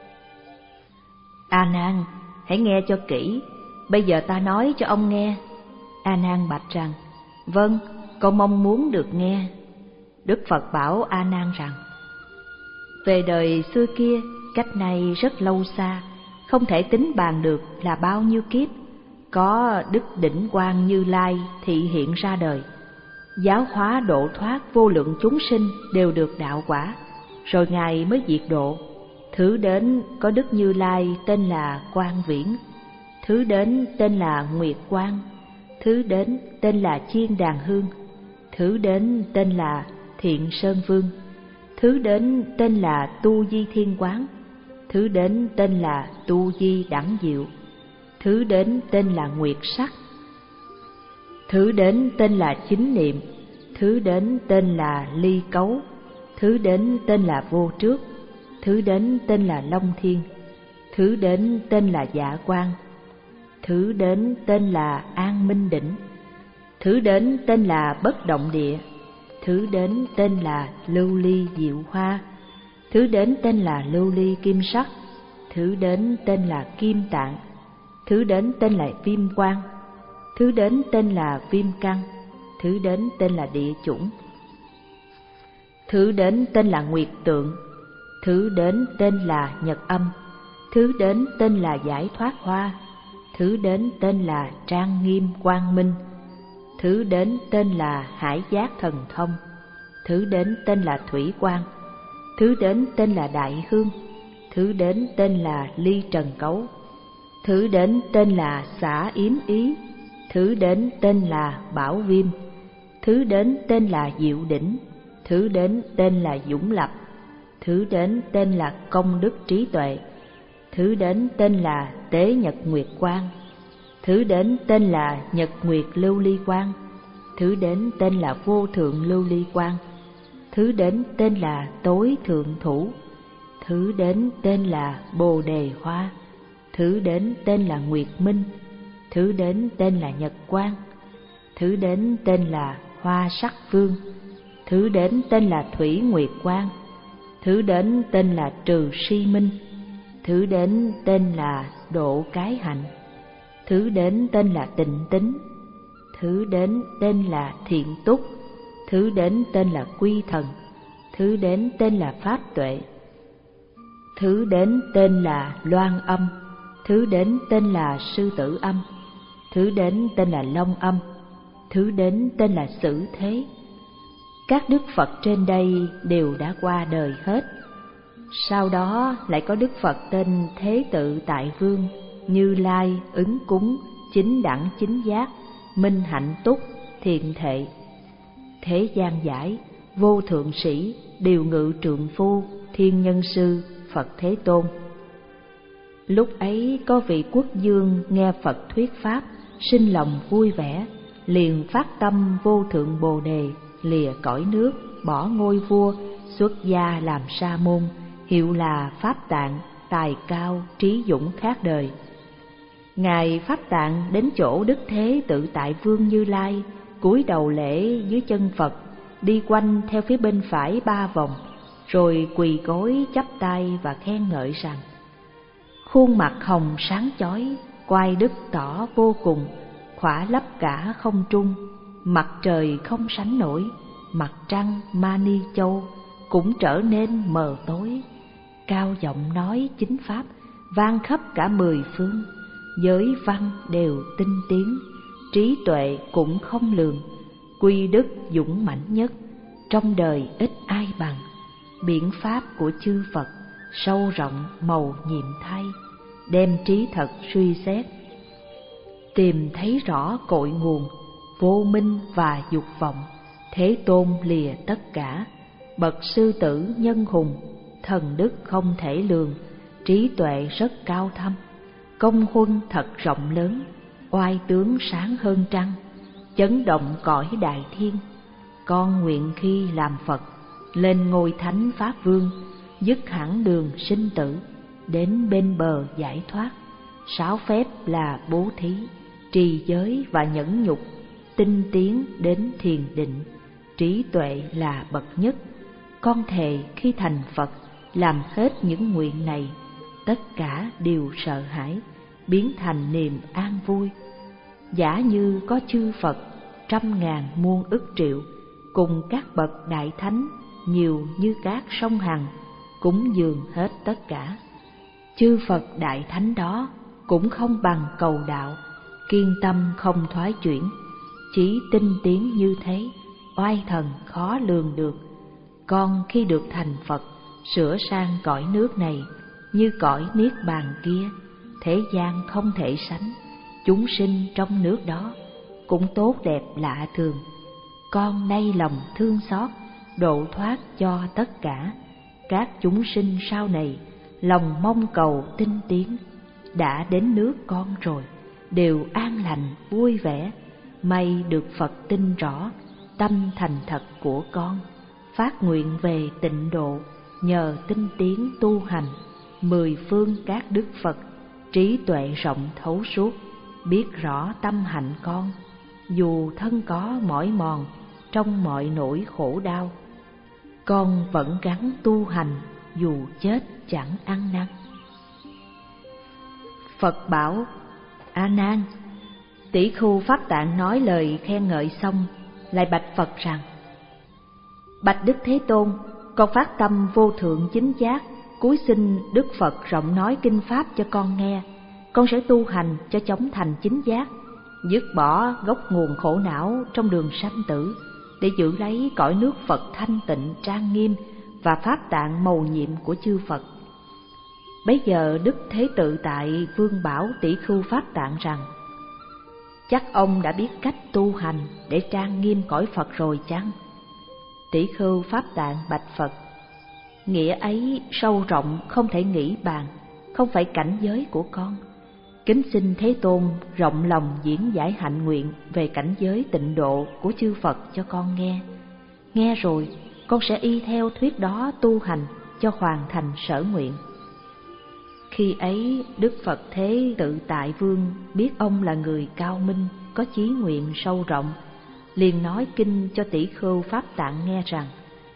[SPEAKER 1] A Nan, hãy nghe cho kỹ, bây giờ ta nói cho ông nghe. A Nan bạch rằng: Vâng, con mong muốn được nghe. Đức Phật bảo A Nan rằng: Về đời xưa kia, cách nay rất lâu xa, không thể tính bàn được là bao nhiêu kiếp, có Đức Đỉnh Quang Như Lai thị hiện ra đời, giáo hóa độ thoát vô lượng chúng sinh đều được đạo quả, rồi ngài mới diệt độ. Thứ đến có Đức Như Lai tên là Quang Viễn, thứ đến tên là Nguyệt Quang, thứ đến tên là Chiên Đàn Hương, thứ đến tên là Thiện Sơn Vương. Thứ đến tên là Tu Di Thiên Quán. Thứ đến tên là Tu Di Đẳng Diệu. Thứ đến tên là Nguyệt Sắc. Thứ đến tên là Chính Niệm. Thứ đến tên là Ly Cấu. Thứ đến tên là Vô Trước. Thứ đến tên là Long Thiên. Thứ đến tên là Dạ Quang. Thứ đến tên là An Minh Đỉnh. Thứ đến tên là Bất Động Địa. Thứ đến tên là Lưu Ly Diệu Hoa. Thứ đến tên là Lưu Ly Kim Sắc. Thứ đến tên là Kim Tạng. Thứ đến tên là Viêm Quang. Thứ đến tên là Viêm Căn. Thứ đến tên là Địa Chủng. Thứ đến tên là Nguyệt Tượng. Thứ đến tên là Nhật Âm. Thứ đến tên là Giải Thoát Hoa. Thứ đến tên là Trang Nghiêm Quang Minh. Thứ đến tên là Hải Giác Thần Thông. Thứ đến tên là Thủy Quang. Thứ đến tên là Đại Hương. Thứ đến tên là Ly Trần Cấu. Thứ đến tên là Xả Yếm Ý. Thứ đến tên là Bảo Viêm. Thứ đến tên là Diệu Đỉnh. Thứ đến tên là Dũng Lập. Thứ đến tên là Công Đức Trí Tuệ. Thứ đến tên là Tế Nhật Nguyệt Quang. Thứ đến tên là Nhật Nguyệt Lưu Ly Quang. Thứ đến tên là Vô Thượng Lưu Ly Quang. Thứ đến tên là Tối Thượng Thủ. Thứ đến tên là Bồ Đề Hoa. Thứ đến tên là Nguyệt Minh. Thứ đến tên là Nhật Quang. Thứ đến tên là Hoa Sắc Vương. Thứ đến tên là Thủy Nguyệt Quang. Thứ đến tên là Trừ Si Minh. Thứ đến tên là Độ Cái Hạnh. Thứ đến tên là Tịnh Tính. Thứ đến tên là Thiện Túc. Thứ đến tên là Quy Thần. Thứ đến tên là Pháp Tuệ. Thứ đến tên là Loan Âm. Thứ đến tên là Sư Tử Âm. Thứ đến tên là Long Âm. Thứ đến tên là Sử Thế. Các đức Phật trên đây đều đã qua đời hết. Sau đó lại có Đức Phật tên Thế Tự Tại Vương, Như Lai, Ứng Cúng, Chính Đẳng Chính Giác, Minh Hạnh Túc, Thiện Thệ. Thế gian giải, Vô Thượng Sĩ, Điều Ngự Trượng Phu, Thiên Nhân Sư, Phật Thế Tôn. Lúc ấy có vị quốc vương nghe Phật thuyết pháp, sinh lòng vui vẻ, liền phát tâm vô thượng bồ đề, lìa cõi nước, bỏ ngôi vua, xuất gia làm sa môn, hiệu là Pháp Tạng, tài cao, trí dũng khác đời. Ngài Pháp Tạng đến chỗ Đức Thế Tự Tại Vương Như Lai, cúi đầu lễ dưới chân Phật, đi quanh theo phía bên phải ba vòng, rồi quỳ gối chắp tay và khen ngợi rằng: khuôn mặt hồng sáng chói, quai đức tỏ vô cùng, khỏa lấp cả không trung, mặt trời không sánh nổi, mặt trăng Mani Châu cũng trở nên mờ tối. Cao giọng nói chính pháp, vang khắp cả mười phương, giới văn đều tinh tiến, trí tuệ cũng không lường, quy đức dũng mãnh nhất, trong đời ít ai bằng. Biện pháp của chư Phật sâu rộng màu nhiệm thay, đem trí thật suy xét, tìm thấy rõ cội nguồn vô minh và dục vọng. Thế Tôn lìa tất cả, bậc sư tử nhân hùng, thần đức không thể lường, trí tuệ rất cao thâm, công huân thật rộng lớn, oai tướng sáng hơn trăng, chấn động cõi đại thiên. Con nguyện khi làm Phật, lên ngôi thánh pháp vương, dứt hẳn đường sinh tử, đến bên bờ giải thoát. Sáu phép là bố thí, trì giới và nhẫn nhục, tinh tiến đến thiền định, trí tuệ là bậc nhất. Con thề khi thành Phật, làm hết những nguyện này, tất cả đều sợ hãi, biến thành niềm an vui. Giả như có chư Phật trăm ngàn muôn ức triệu, cùng các bậc đại thánh nhiều như các sông Hằng, cúng dường hết tất cả. Chư Phật đại thánh đó cũng không bằng cầu đạo, kiên tâm không thoái chuyển, chỉ tinh tiến như thế, oai thần khó lường được. Con khi được thành Phật, sửa sang cõi nước này như cõi niết bàn kia, thế gian không thể sánh, chúng sinh trong nước đó cũng tốt đẹp lạ thường. Con nay lòng thương xót, độ thoát cho tất cả. Các chúng sinh sau này lòng mong cầu tinh tiến, đã đến nước con rồi, đều an lành vui vẻ. May được Phật tin rõ, tâm thành thật của con, phát nguyện về tịnh độ, nhờ tinh tiến tu hành. Mười phương các đức Phật, trí tuệ rộng thấu suốt, biết rõ tâm hạnh con. Dù thân có mỏi mòn trong mọi nỗi khổ đau, con vẫn gắng tu hành, dù chết chẳng ăn năn. Phật bảo: A Nan, Tỷ Khưu Pháp Tạng nói lời khen ngợi xong, lại bạch Phật rằng: Bạch Đức Thế Tôn, con phát tâm vô thượng chính giác, cúi xin Đức Phật rộng nói kinh pháp cho con nghe. Con sẽ tu hành cho chóng thành chính giác, dứt bỏ gốc nguồn khổ não trong đường sanh tử, để giữ lấy cõi nước Phật thanh tịnh trang nghiêm và pháp tạng mầu nhiệm của chư Phật. Bấy giờ Đức Thế Tự Tại Vương bảo Tỷ Khưu Pháp Tạng rằng: Chắc ông đã biết cách tu hành để trang nghiêm cõi Phật rồi chăng? Tỷ Khưu Pháp Tạng bạch Phật: Nghĩa ấy sâu rộng không thể nghĩ bàn, không phải cảnh giới của con. Kính xin Thế Tôn rộng lòng diễn giải hạnh nguyện về cảnh giới tịnh độ của chư Phật cho con nghe. Nghe rồi, con sẽ y theo thuyết đó tu hành cho hoàn thành sở nguyện. Khi ấy, Đức Phật Thế Tự Tại Vương biết ông là người cao minh, có chí nguyện sâu rộng, liền nói kinh cho Tỷ Khưu Pháp Tạng nghe rằng: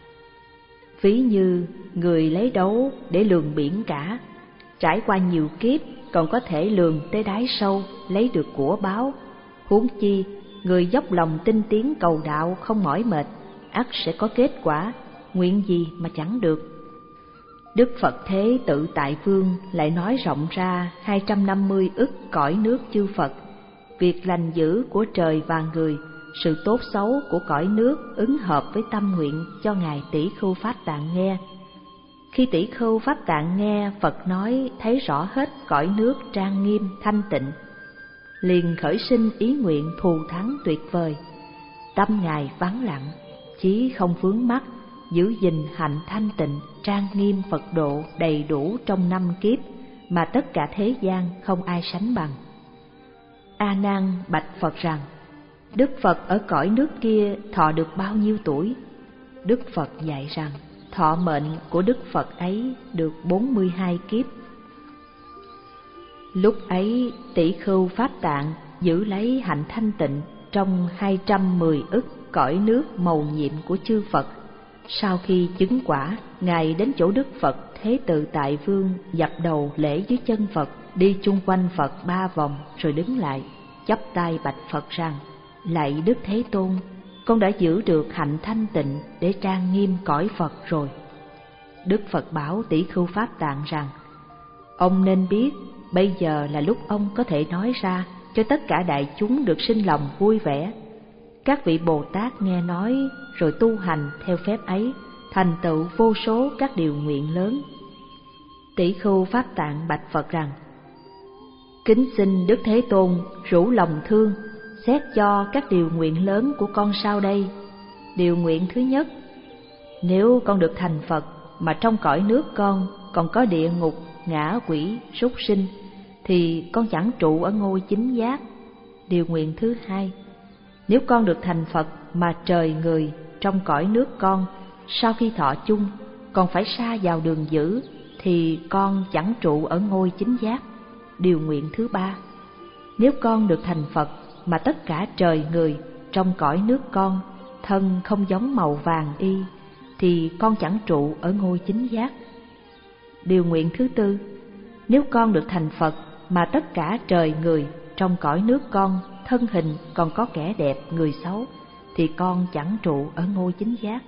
[SPEAKER 1] Ví như người lấy đấu để lường biển cả, trải qua nhiều kiếp còn có thể lường tới đáy sâu, lấy được của báo. Huống chi người dốc lòng tinh tiến cầu đạo không mỏi mệt, ắt sẽ có kết quả, nguyện gì mà chẳng được. Đức Phật Thế Tự Tại Vương lại nói rộng ra hai trăm năm mươi ức cõi nước chư Phật, việc lành dữ của trời và người, sự tốt xấu của cõi nước ứng hợp với tâm nguyện cho Ngài Tỷ Khưu Pháp Tạng nghe. Khi Tỷ Khưu Pháp Tạng nghe Phật nói thấy rõ hết cõi nước trang nghiêm thanh tịnh, liền khởi sinh ý nguyện thù thắng tuyệt vời. Tâm Ngài vắng lặng, chí không vướng mắc, giữ gìn hạnh thanh tịnh trang nghiêm Phật độ đầy đủ trong năm kiếp mà tất cả thế gian không ai sánh bằng. A Nan bạch Phật rằng: Đức Phật ở cõi nước kia thọ được bao nhiêu tuổi? Đức Phật dạy rằng thọ mệnh của Đức Phật ấy được bốn mươi hai kiếp. Lúc ấy Tỷ Khưu Pháp Tạng giữ lấy hạnh thanh tịnh trong hai trăm mười ức cõi nước mầu nhiệm của chư Phật. Sau khi chứng quả, Ngài đến chỗ Đức Phật Thế Tự Tại Vương, dập đầu lễ dưới chân Phật, đi chung quanh Phật ba vòng rồi đứng lại, chắp tay bạch Phật rằng: Lạy Đức Thế Tôn, con đã giữ được hạnh thanh tịnh để trang nghiêm cõi Phật rồi. Đức Phật bảo Tỷ Khưu Pháp Tạng rằng: Ông nên biết, bây giờ là lúc ông có thể nói ra cho tất cả đại chúng được sinh lòng vui vẻ. Các vị Bồ Tát nghe nói rồi tu hành theo phép ấy, thành tựu vô số các điều nguyện lớn. Tỷ Khưu Pháp Tạng bạch Phật rằng: Kính xin Đức Thế Tôn rủ lòng thương, xét cho các điều nguyện lớn của con sau đây. Điều nguyện thứ nhất: nếu con được thành Phật mà trong cõi nước con còn có địa ngục, ngã quỷ, súc sinh, thì con chẳng trụ ở ngôi chính giác. Điều nguyện thứ hai: nếu con được thành Phật mà trời người trong cõi nước con sau khi thọ chung còn phải sa vào đường dữ, thì con chẳng trụ ở ngôi chính giác. Điều nguyện thứ ba: nếu con được thành Phật mà tất cả trời người trong cõi nước con thân không giống màu vàng y, thì con chẳng trụ ở ngôi chính giác. Điều nguyện thứ tư: nếu con được thành Phật mà tất cả trời người trong cõi nước con thân hình còn có kẻ đẹp người xấu, thì con chẳng trụ ở ngôi chính giác.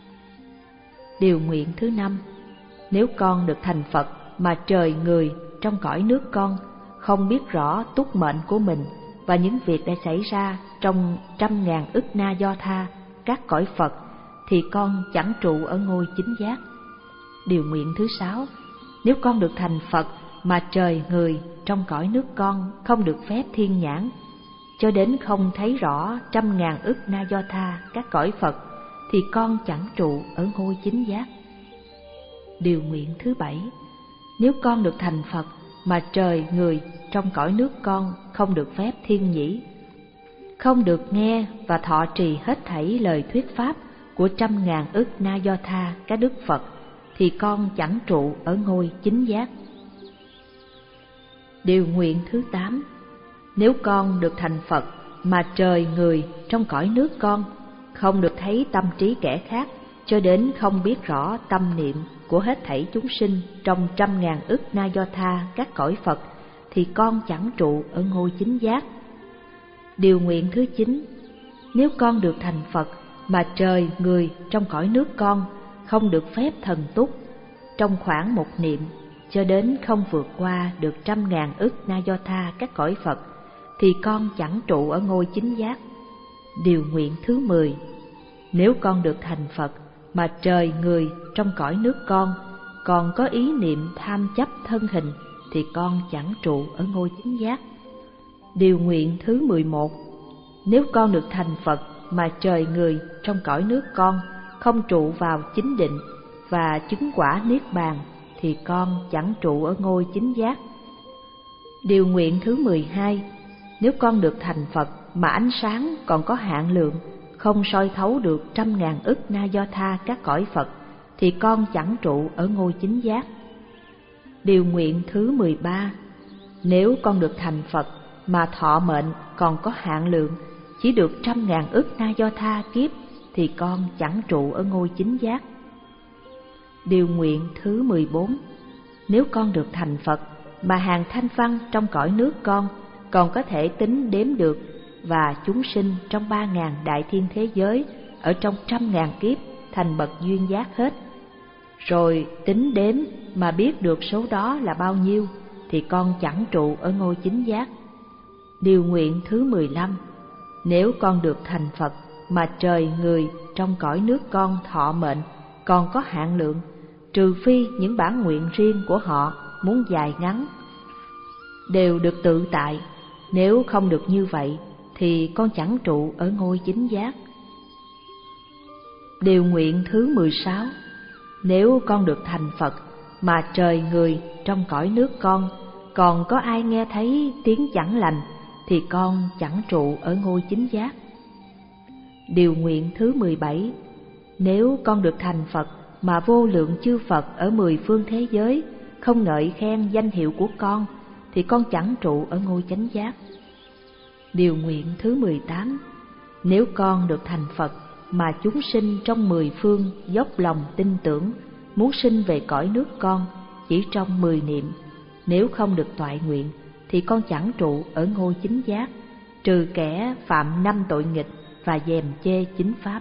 [SPEAKER 1] Điều nguyện thứ năm: nếu con được thành Phật mà trời người trong cõi nước con không biết rõ túc mệnh của mình và những việc đã xảy ra trong trăm ngàn ức na do tha các cõi Phật, thì con chẳng trụ ở ngôi chính giác. Điều nguyện thứ sáu: nếu con được thành Phật mà trời người trong cõi nước con không được phép thiên nhãn, cho đến không thấy rõ trăm ngàn ức na do tha các cõi Phật, thì con chẳng trụ ở ngôi chính giác. Điều nguyện thứ bảy: nếu con được thành Phật mà trời người trong cõi nước con không được phép thiên nhĩ, không được nghe và thọ trì hết thảy lời thuyết pháp của trăm ngàn ức Na Do Tha các đức Phật, thì con chẳng trụ ở ngôi chính giác. Điều nguyện thứ tám: nếu con được thành Phật mà trời người trong cõi nước con không được thấy tâm trí kẻ khác, cho đến không biết rõ tâm niệm của hết thảy chúng sinh trong trăm ngàn ức Na Do Tha các cõi Phật, thì con chẳng trụ ở ngôi chính giác. Điều nguyện thứ chín: nếu con được thành Phật mà trời người trong cõi nước con không được phép thần túc trong khoảng một niệm, cho đến không vượt qua được trăm ngàn ức Na Do Tha các cõi Phật, thì con chẳng trụ ở ngôi chính giác. Điều nguyện thứ mười: nếu con được thành Phật mà trời người trong cõi nước con còn có ý niệm tham chấp thân hình, thì con chẳng trụ ở ngôi chính giác. Điều nguyện thứ mười một: nếu con được thành Phật mà trời người trong cõi nước con không trụ vào chính định và chứng quả niết bàn, thì con chẳng trụ ở ngôi chính giác. Điều nguyện thứ mười hai: nếu con được thành Phật mà ánh sáng còn có hạn lượng, không soi thấu được trăm ngàn ức Na Do Tha các cõi Phật, thì con chẳng trụ ở ngôi chính giác. Điều nguyện thứ mười ba: nếu con được thành Phật mà thọ mệnh còn có hạn lượng, chỉ được trăm ngàn ức Na Do Tha kiếp, thì con chẳng trụ ở ngôi chính giác. Điều nguyện thứ mười bốn: nếu con được thành Phật mà hàng thanh văn trong cõi nước con còn có thể tính đếm được, và chúng sinh trong ba ngàn đại thiên thế giới ở trong trăm ngàn kiếp thành bậc duyên giác hết, rồi tính đếm mà biết được số đó là bao nhiêu, thì con chẳng trụ ở ngôi chính giác. Điều nguyện thứ mười lăm: nếu con được thành Phật mà trời người trong cõi nước con thọ mệnh còn có hạn lượng, trừ phi những bản nguyện riêng của họ muốn dài ngắn đều được tự tại, nếu không được như vậy thì con chẳng trụ ở ngôi chính giác. Điều nguyện thứ mười sáu: nếu con được thành Phật mà trời người trong cõi nước con còn có ai nghe thấy tiếng chẳng lành, thì con chẳng trụ ở ngôi chính giác. Điều nguyện thứ mười bảy: nếu con được thành Phật mà vô lượng chư Phật ở mười phương thế giới không ngợi khen danh hiệu của con, thì con chẳng trụ ở ngôi chánh giác. Điều nguyện thứ mười tám: nếu con được thành Phật mà chúng sinh trong mười phương dốc lòng tin tưởng muốn sinh về cõi nước con chỉ trong mười niệm, nếu không được toại nguyện, thì con chẳng trụ ở ngôi chính giác, trừ kẻ phạm năm tội nghịch và dèm chê chính pháp.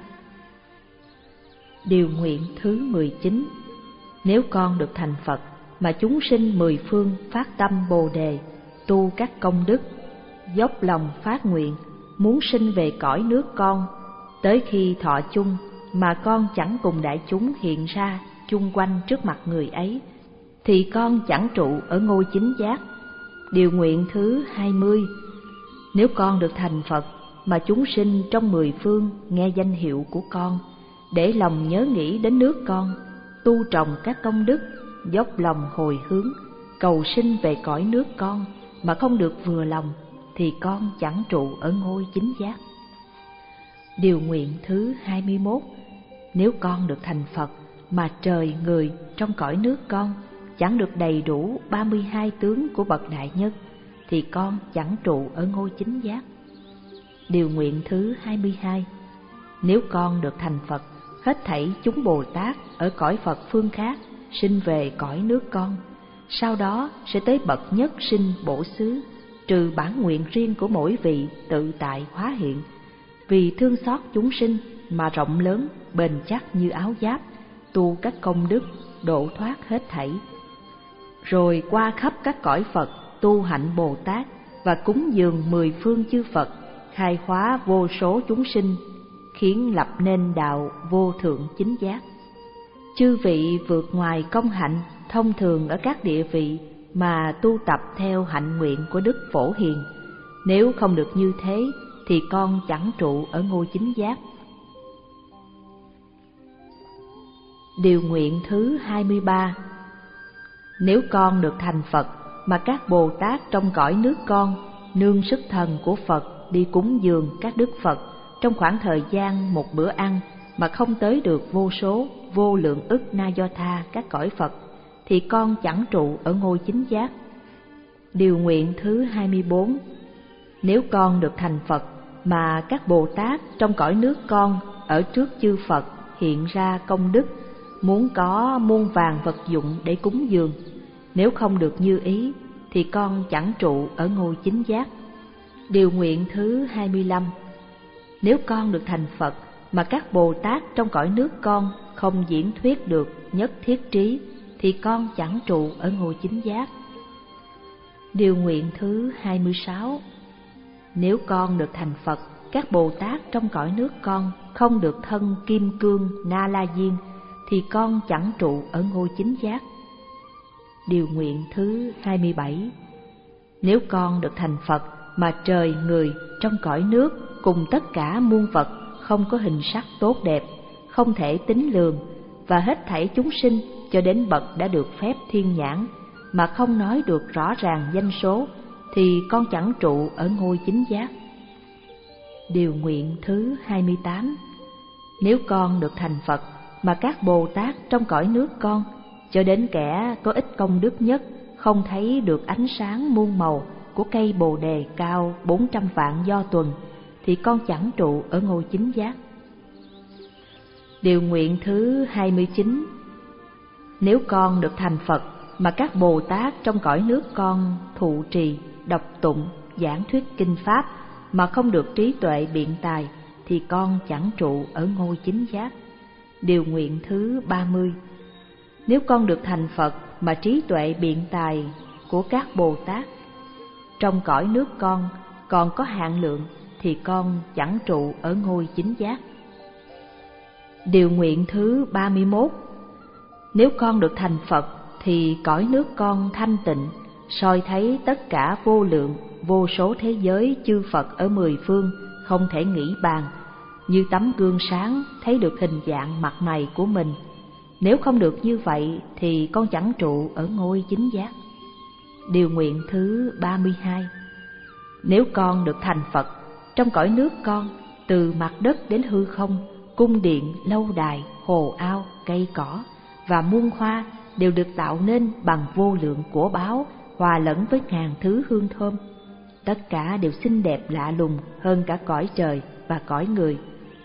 [SPEAKER 1] Điều nguyện thứ mười chín: nếu con được thành Phật mà chúng sinh mười phương phát tâm Bồ Đề, tu các công đức, dốc lòng phát nguyện muốn sinh về cõi nước con, tới khi thọ chung mà con chẳng cùng đại chúng hiện ra chung quanh trước mặt người ấy, thì con chẳng trụ ở ngôi chính giác. Điều nguyện thứ hai mươi: nếu con được thành Phật mà chúng sinh trong mười phương nghe danh hiệu của con, để lòng nhớ nghĩ đến nước con, tu trồng các công đức, dốc lòng hồi hướng cầu sinh về cõi nước con mà không được vừa lòng, thì con chẳng trụ ở ngôi chính giác. Điều nguyện thứ hai mươi mốt: nếu con được thành Phật mà trời người trong cõi nước con chẳng được đầy đủ ba mươi hai tướng của bậc đại nhân, thì con chẳng trụ ở ngôi chính giác. Điều nguyện thứ hai mươi hai: nếu con được thành Phật, hết thảy chúng Bồ Tát ở cõi Phật phương khác sinh về cõi nước con, sau đó sẽ tới bậc nhất sinh bổ xứ, trừ bản nguyện riêng của mỗi vị tự tại hóa hiện, vì thương xót chúng sinh mà rộng lớn bền chắc như áo giáp, tu các công đức độ thoát hết thảy, rồi qua khắp các cõi Phật tu hạnh Bồ Tát và cúng dường mười phương chư Phật, khai hóa vô số chúng sinh, khiến lập nên đạo vô thượng chính giác. Chư vị vượt ngoài công hạnh thông thường ở các địa vị mà tu tập theo hạnh nguyện của Đức Phổ Hiền, nếu không được như thế thì con chẳng trụ ở ngôi chính giác. Điều nguyện thứ hai mươi ba. Nếu con được thành Phật mà các Bồ Tát trong cõi nước con nương sức thần của Phật đi cúng dường các đức Phật trong khoảng thời gian một bữa ăn mà không tới được vô số vô lượng ức na do tha các cõi Phật, thì con chẳng trụ ở ngôi chính giác. Điều nguyện thứ hai mươi bốn. Nếu con được thành Phật mà các Bồ Tát trong cõi nước con ở trước chư Phật hiện ra công đức, muốn có muôn vàng vật dụng để cúng dường, nếu không được như ý thì con chẳng trụ ở ngôi chính giác. Điều nguyện thứ hai mươi lăm. Nếu con được thành Phật mà các Bồ Tát trong cõi nước con không diễn thuyết được nhất thiết trí, thì con chẳng trụ ở ngôi chính giác. Điều nguyện thứ hai mươi sáu. Nếu con được thành Phật, các Bồ Tát trong cõi nước con không được thân kim cương na la diên, thì con chẳng trụ ở ngôi chính giác. Điều nguyện thứ hai mươi bảy. Nếu con được thành Phật mà trời người trong cõi nước cùng tất cả muôn vật không có hình sắc tốt đẹp, không thể tính lường, và hết thảy chúng sinh cho đến bậc đã được phép thiên nhãn mà không nói được rõ ràng danh số, thì con chẳng trụ ở ngôi chính giác. Điều nguyện thứ hai mươi tám. Nếu con được thành Phật mà các Bồ Tát trong cõi nước con cho đến kẻ có ít công đức nhất không thấy được ánh sáng muôn màu của cây bồ đề cao bốn trăm vạn do tuần, thì con chẳng trụ ở ngôi chính giác. Điều nguyện thứ hai mươi chín. Nếu con được thành Phật mà các Bồ Tát trong cõi nước con thụ trì, đọc tụng, giảng thuyết kinh pháp mà không được trí tuệ biện tài, thì con chẳng trụ ở ngôi chính giác. Điều nguyện thứ ba mươi. Nếu con được thành Phật mà trí tuệ biện tài của các Bồ Tát trong cõi nước con còn có hạn lượng, thì con chẳng trụ ở ngôi chính giác. Điều nguyện thứ ba mươi mốt. Nếu con được thành Phật thì cõi nước con thanh tịnh, soi thấy tất cả vô lượng vô số thế giới chư Phật ở mười phương không thể nghĩ bàn, như tấm gương sáng thấy được hình dạng mặt mày của mình. Nếu không được như vậy thì con chẳng trụ ở ngôi chính giác. Điều nguyện thứ ba mươi hai. Nếu con được thành Phật, trong cõi nước con, từ mặt đất đến hư không, cung điện, lâu đài, hồ ao, cây cỏ và muôn hoa đều được tạo nên bằng vô lượng của báu, hòa lẫn với ngàn thứ hương thơm. Tất cả đều xinh đẹp lạ lùng hơn cả cõi trời và cõi người.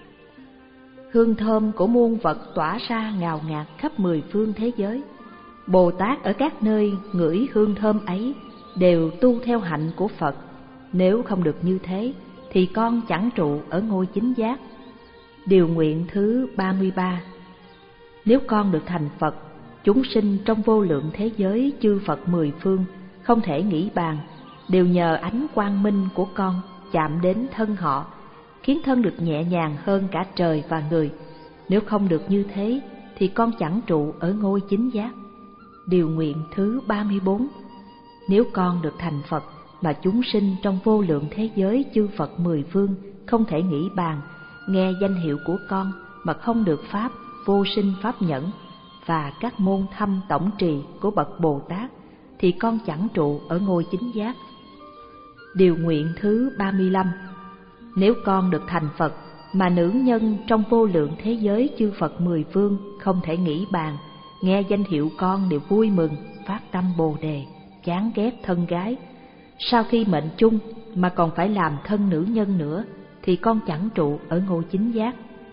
[SPEAKER 1] Hương thơm của muôn vật tỏa ra ngào ngạt khắp mười phương thế giới. Bồ Tát ở các nơi ngửi hương thơm ấy đều tu theo hạnh của Phật. Nếu không được như thế thì con chẳng trụ ở ngôi chính giác. Điều nguyện thứ ba mươi ba. Nếu con được thành Phật, chúng sinh trong vô lượng thế giới chư Phật mười phương không thể nghĩ bàn, đều nhờ ánh quang minh của con chạm đến thân họ, khiến thân được nhẹ nhàng hơn cả trời và người. Nếu không được như thế thì con chẳng trụ ở ngôi chính giác. Điều nguyện thứ ba mươi bốn. Nếu con được thành Phật mà chúng sinh trong vô lượng thế giới chư Phật mười phương không thể nghĩ bàn, nghe danh hiệu của con mà không được pháp vô sinh pháp nhẫn và các môn thâm tổng trì của bậc Bồ Tát, thì con chẳng trụ ở ngôi chính giác. Điều nguyện thứ ba mươi lăm. Nếu con được thành Phật mà nữ nhân trong vô lượng thế giới chư Phật mười phương không thể nghĩ bàn, nghe danh hiệu con đều vui mừng, phát tâm Bồ đề, chán ghét thân gái, sau khi mệnh chung mà còn phải làm thân nữ nhân nữa, thì con chẳng trụ ở ngôi chính giác.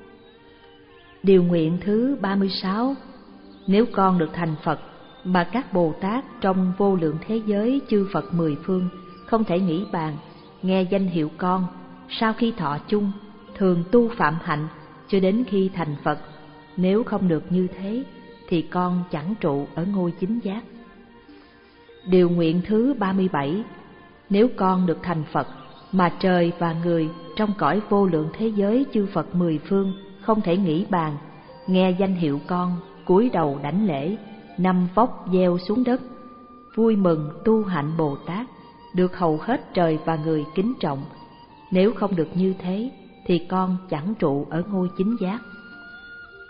[SPEAKER 1] Điều nguyện thứ ba mươi sáu. Nếu con được thành Phật mà các Bồ Tát trong vô lượng thế giới chư Phật mười phương không thể nghĩ bàn, nghe danh hiệu con, sau khi thọ chung thường tu phạm hạnh cho đến khi thành Phật. Nếu không được như thế thì con chẳng trụ ở ngôi chính giác. Điều nguyện thứ ba mươi bảy. Nếu con được thành Phật mà trời và người trong cõi vô lượng thế giới chư Phật mười phương không thể nghĩ bàn, nghe danh hiệu con, cúi đầu đảnh lễ, nằm vóc gieo xuống đất, vui mừng tu hạnh Bồ Tát, được hầu hết trời và người kính trọng. Nếu không được như thế thì con chẳng trụ ở ngôi chính giác.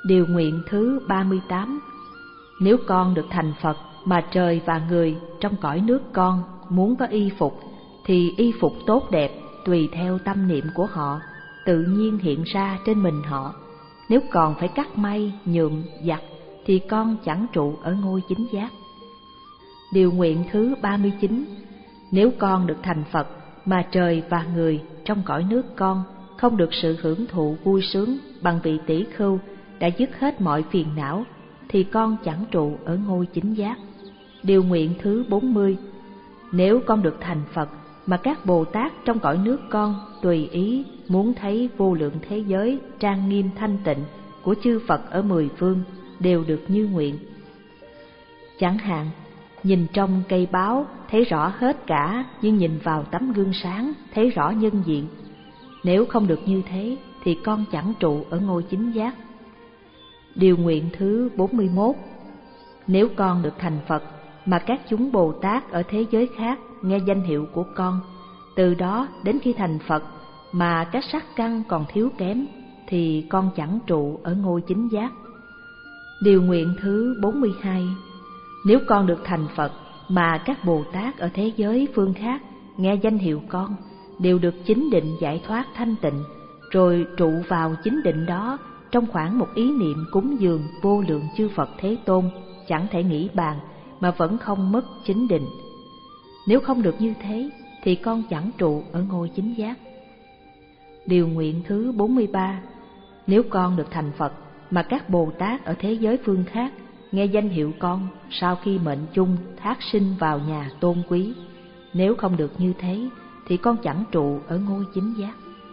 [SPEAKER 1] Điều nguyện thứ ba mươi tám. Nếu con được thành Phật mà trời và người trong cõi nước con muốn có y phục, thì y phục tốt đẹp tùy theo tâm niệm của họ tự nhiên hiện ra trên mình họ. Nếu còn phải cắt may, nhuộm, giặt, thì con chẳng trụ ở ngôi chính giác. Điều nguyện thứ ba mươi chín. Nếu con được thành Phật mà trời và người trong cõi nước con không được sự hưởng thụ vui sướng bằng vị tỷ khưu đã dứt hết mọi phiền não, thì con chẳng trụ ở ngôi chính giác. Điều nguyện thứ bốn mươi. Nếu con được thành Phật mà các Bồ Tát trong cõi nước con tùy ý muốn thấy vô lượng thế giới trang nghiêm thanh tịnh của chư Phật ở mười phương đều được như nguyện. Chẳng hạn, nhìn trong cây báo thấy rõ hết cả, nhưng nhìn vào tấm gương sáng thấy rõ nhân diện. Nếu không được như thế thì con chẳng trụ ở ngôi chính giác. Điều nguyện thứ bốn mươi mốt. Nếu con được thành Phật mà các chúng Bồ Tát ở thế giới khác nghe danh hiệu của con, từ đó đến khi thành Phật mà các sắc căn còn thiếu kém, thì con chẳng trụ ở ngôi chính giác. Điều nguyện thứ bốn mươi hai. Nếu con được thành Phật mà các Bồ Tát ở thế giới phương khác nghe danh hiệu con đều được chính định giải thoát thanh tịnh, rồi trụ vào chính định đó trong khoảng một ý niệm cúng dường vô lượng chư Phật Thế Tôn, chẳng thể nghĩ bàn mà vẫn không mất chính định. Nếu không được như thế thì con chẳng trụ ở ngôi chính giác. Điều nguyện thứ bốn mươi ba. Nếu con được thành Phật mà các Bồ Tát ở thế giới phương khác nghe danh hiệu con sau khi mệnh chung thác sinh vào nhà tôn quý, nếu không được như thế thì con chẳng trụ ở ngôi chính giác.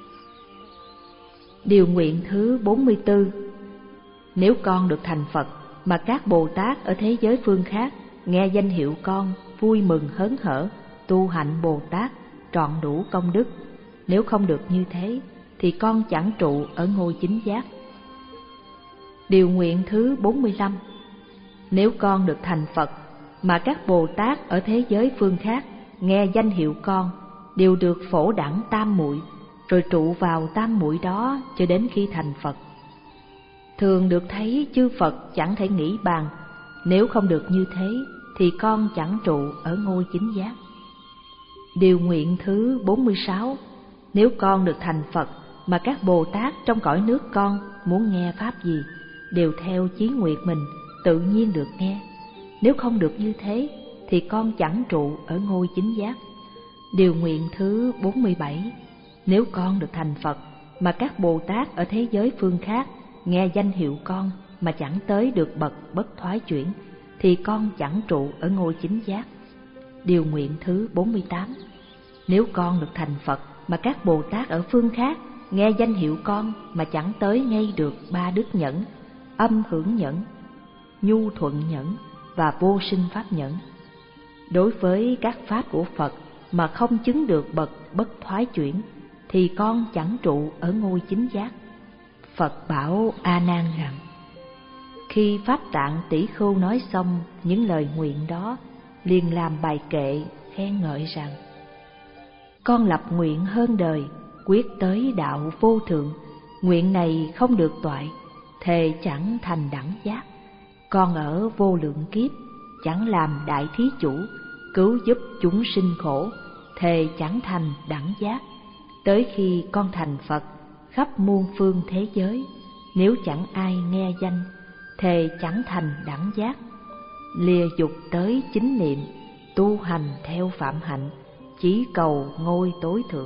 [SPEAKER 1] Điều nguyện thứ bốn mươi tư. Nếu con được thành Phật mà các Bồ Tát ở thế giới phương khác nghe danh hiệu con vui mừng hớn hở tu hạnh Bồ Tát trọn đủ công đức, nếu không được như thế thì con chẳng trụ ở ngôi chính giác. Điều nguyện thứ bốn mươi lăm. Nếu con được thành Phật mà các Bồ Tát ở thế giới phương khác nghe danh hiệu con đều được phổ đẳng tam muội, rồi trụ vào tam muội đó cho đến khi thành Phật. Thường được thấy chư Phật chẳng thể nghĩ bàn, nếu không được như thế thì con chẳng trụ ở ngôi chính giác. Điều nguyện thứ bốn mươi sáu. Nếu con được thành Phật mà các Bồ Tát trong cõi nước con muốn nghe pháp gì đều theo chí nguyện mình tự nhiên được nghe, nếu không được như thế thì con chẳng trụ ở ngôi chính giác. Điều nguyện thứ bốn mươi bảy. Nếu con được thành Phật mà các Bồ Tát ở thế giới phương khác nghe danh hiệu con mà chẳng tới được bậc bất thoái chuyển, thì con chẳng trụ ở ngôi chính giác. Điều nguyện thứ bốn mươi tám. Nếu con được thành Phật mà các Bồ Tát ở phương khác nghe danh hiệu con mà chẳng tới ngay được ba đức nhẫn, âm hưởng nhẫn, nhu thuận nhẫn và vô sinh pháp nhẫn, đối với các pháp của Phật mà không chứng được bậc bất thoái chuyển, thì con chẳng trụ ở ngôi chính giác. Phật bảo A Nan rằng: khi Pháp Tạng Tỷ Khưu nói xong những lời nguyện đó, liền làm bài kệ khen ngợi rằng: con lập nguyện hơn đời, quyết tới đạo vô thượng. Nguyện này không được toại, thề chẳng thành đẳng giác. Con ở vô lượng kiếp chẳng làm đại thí chủ, cứu giúp chúng sinh khổ, thề chẳng thành đẳng giác. Tới khi con thành Phật khắp muôn phương thế giới, nếu chẳng ai nghe danh, thề chẳng thành đẳng giác. Lìa dục tới chính niệm, tu hành theo phạm hạnh, chỉ cầu ngôi tối thượng.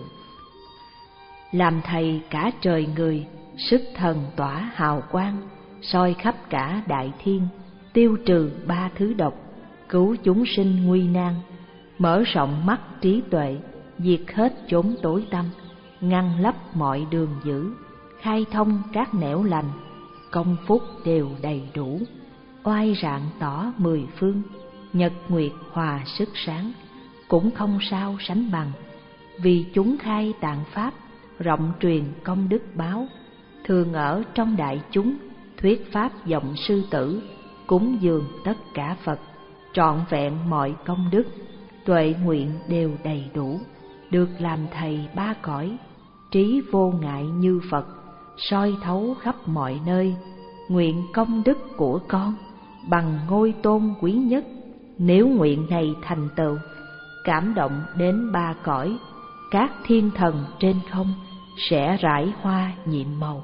[SPEAKER 1] Làm thầy cả trời người, sức thần tỏa hào quang, soi khắp cả đại thiên, tiêu trừ ba thứ độc, cứu chúng sinh nguy nan, mở rộng mắt trí tuệ, diệt hết chốn tối tăm, ngăn lấp mọi đường dữ, khai thông các nẻo lành, công phúc đều đầy đủ, oai rạng tỏ mười phương, nhật nguyệt hòa sức sáng, cũng không sao sánh bằng. Vì chúng khai tạng pháp, rộng truyền công đức báo, thường ở trong đại chúng, thuyết pháp giọng sư tử, cúng dường tất cả Phật, trọn vẹn mọi công đức, tuệ nguyện đều đầy đủ, được làm thầy ba cõi, trí vô ngại như Phật, soi thấu khắp mọi nơi, nguyện công đức của con bằng ngôi tôn quý nhất, nếu nguyện này thành tựu, cảm động đến ba cõi, các thiên thần trên không sẽ rải hoa nhiệm màu.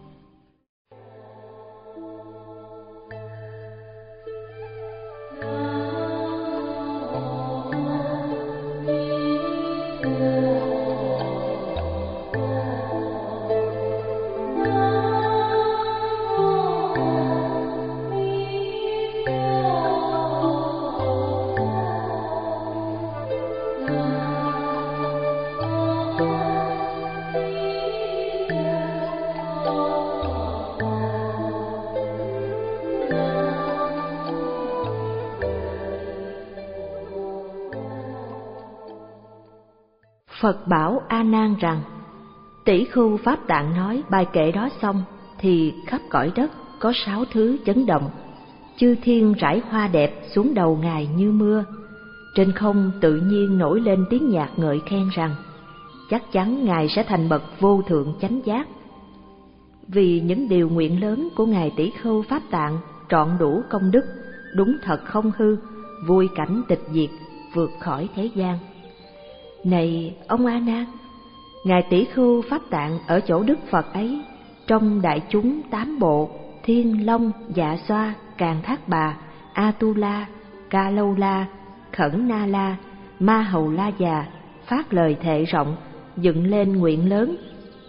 [SPEAKER 1] Phật bảo A Nan rằng: Tỷ Khưu Pháp Tạng nói bài kệ đó xong thì khắp cõi đất có sáu thứ chấn động, chư thiên rải hoa đẹp xuống đầu Ngài như mưa. Trên không tự nhiên nổi lên tiếng nhạc ngợi khen rằng chắc chắn Ngài sẽ thành bậc vô thượng chánh giác. Vì những điều nguyện lớn của Ngài Tỷ Khưu Pháp Tạng trọn đủ công đức, đúng thật không hư, vui cảnh tịch diệt, vượt khỏi thế gian. Này ông A Nan, Ngài Tỷ Khưu Pháp Tạng ở chỗ Đức Phật ấy, trong đại chúng tám bộ Thiên Long, Dạ Xoa, Càn Thác Bà, Atula, Ca Lâu La, Khẩn Na La, Ma Hầu La Già phát lời thệ rộng, dựng lên nguyện lớn,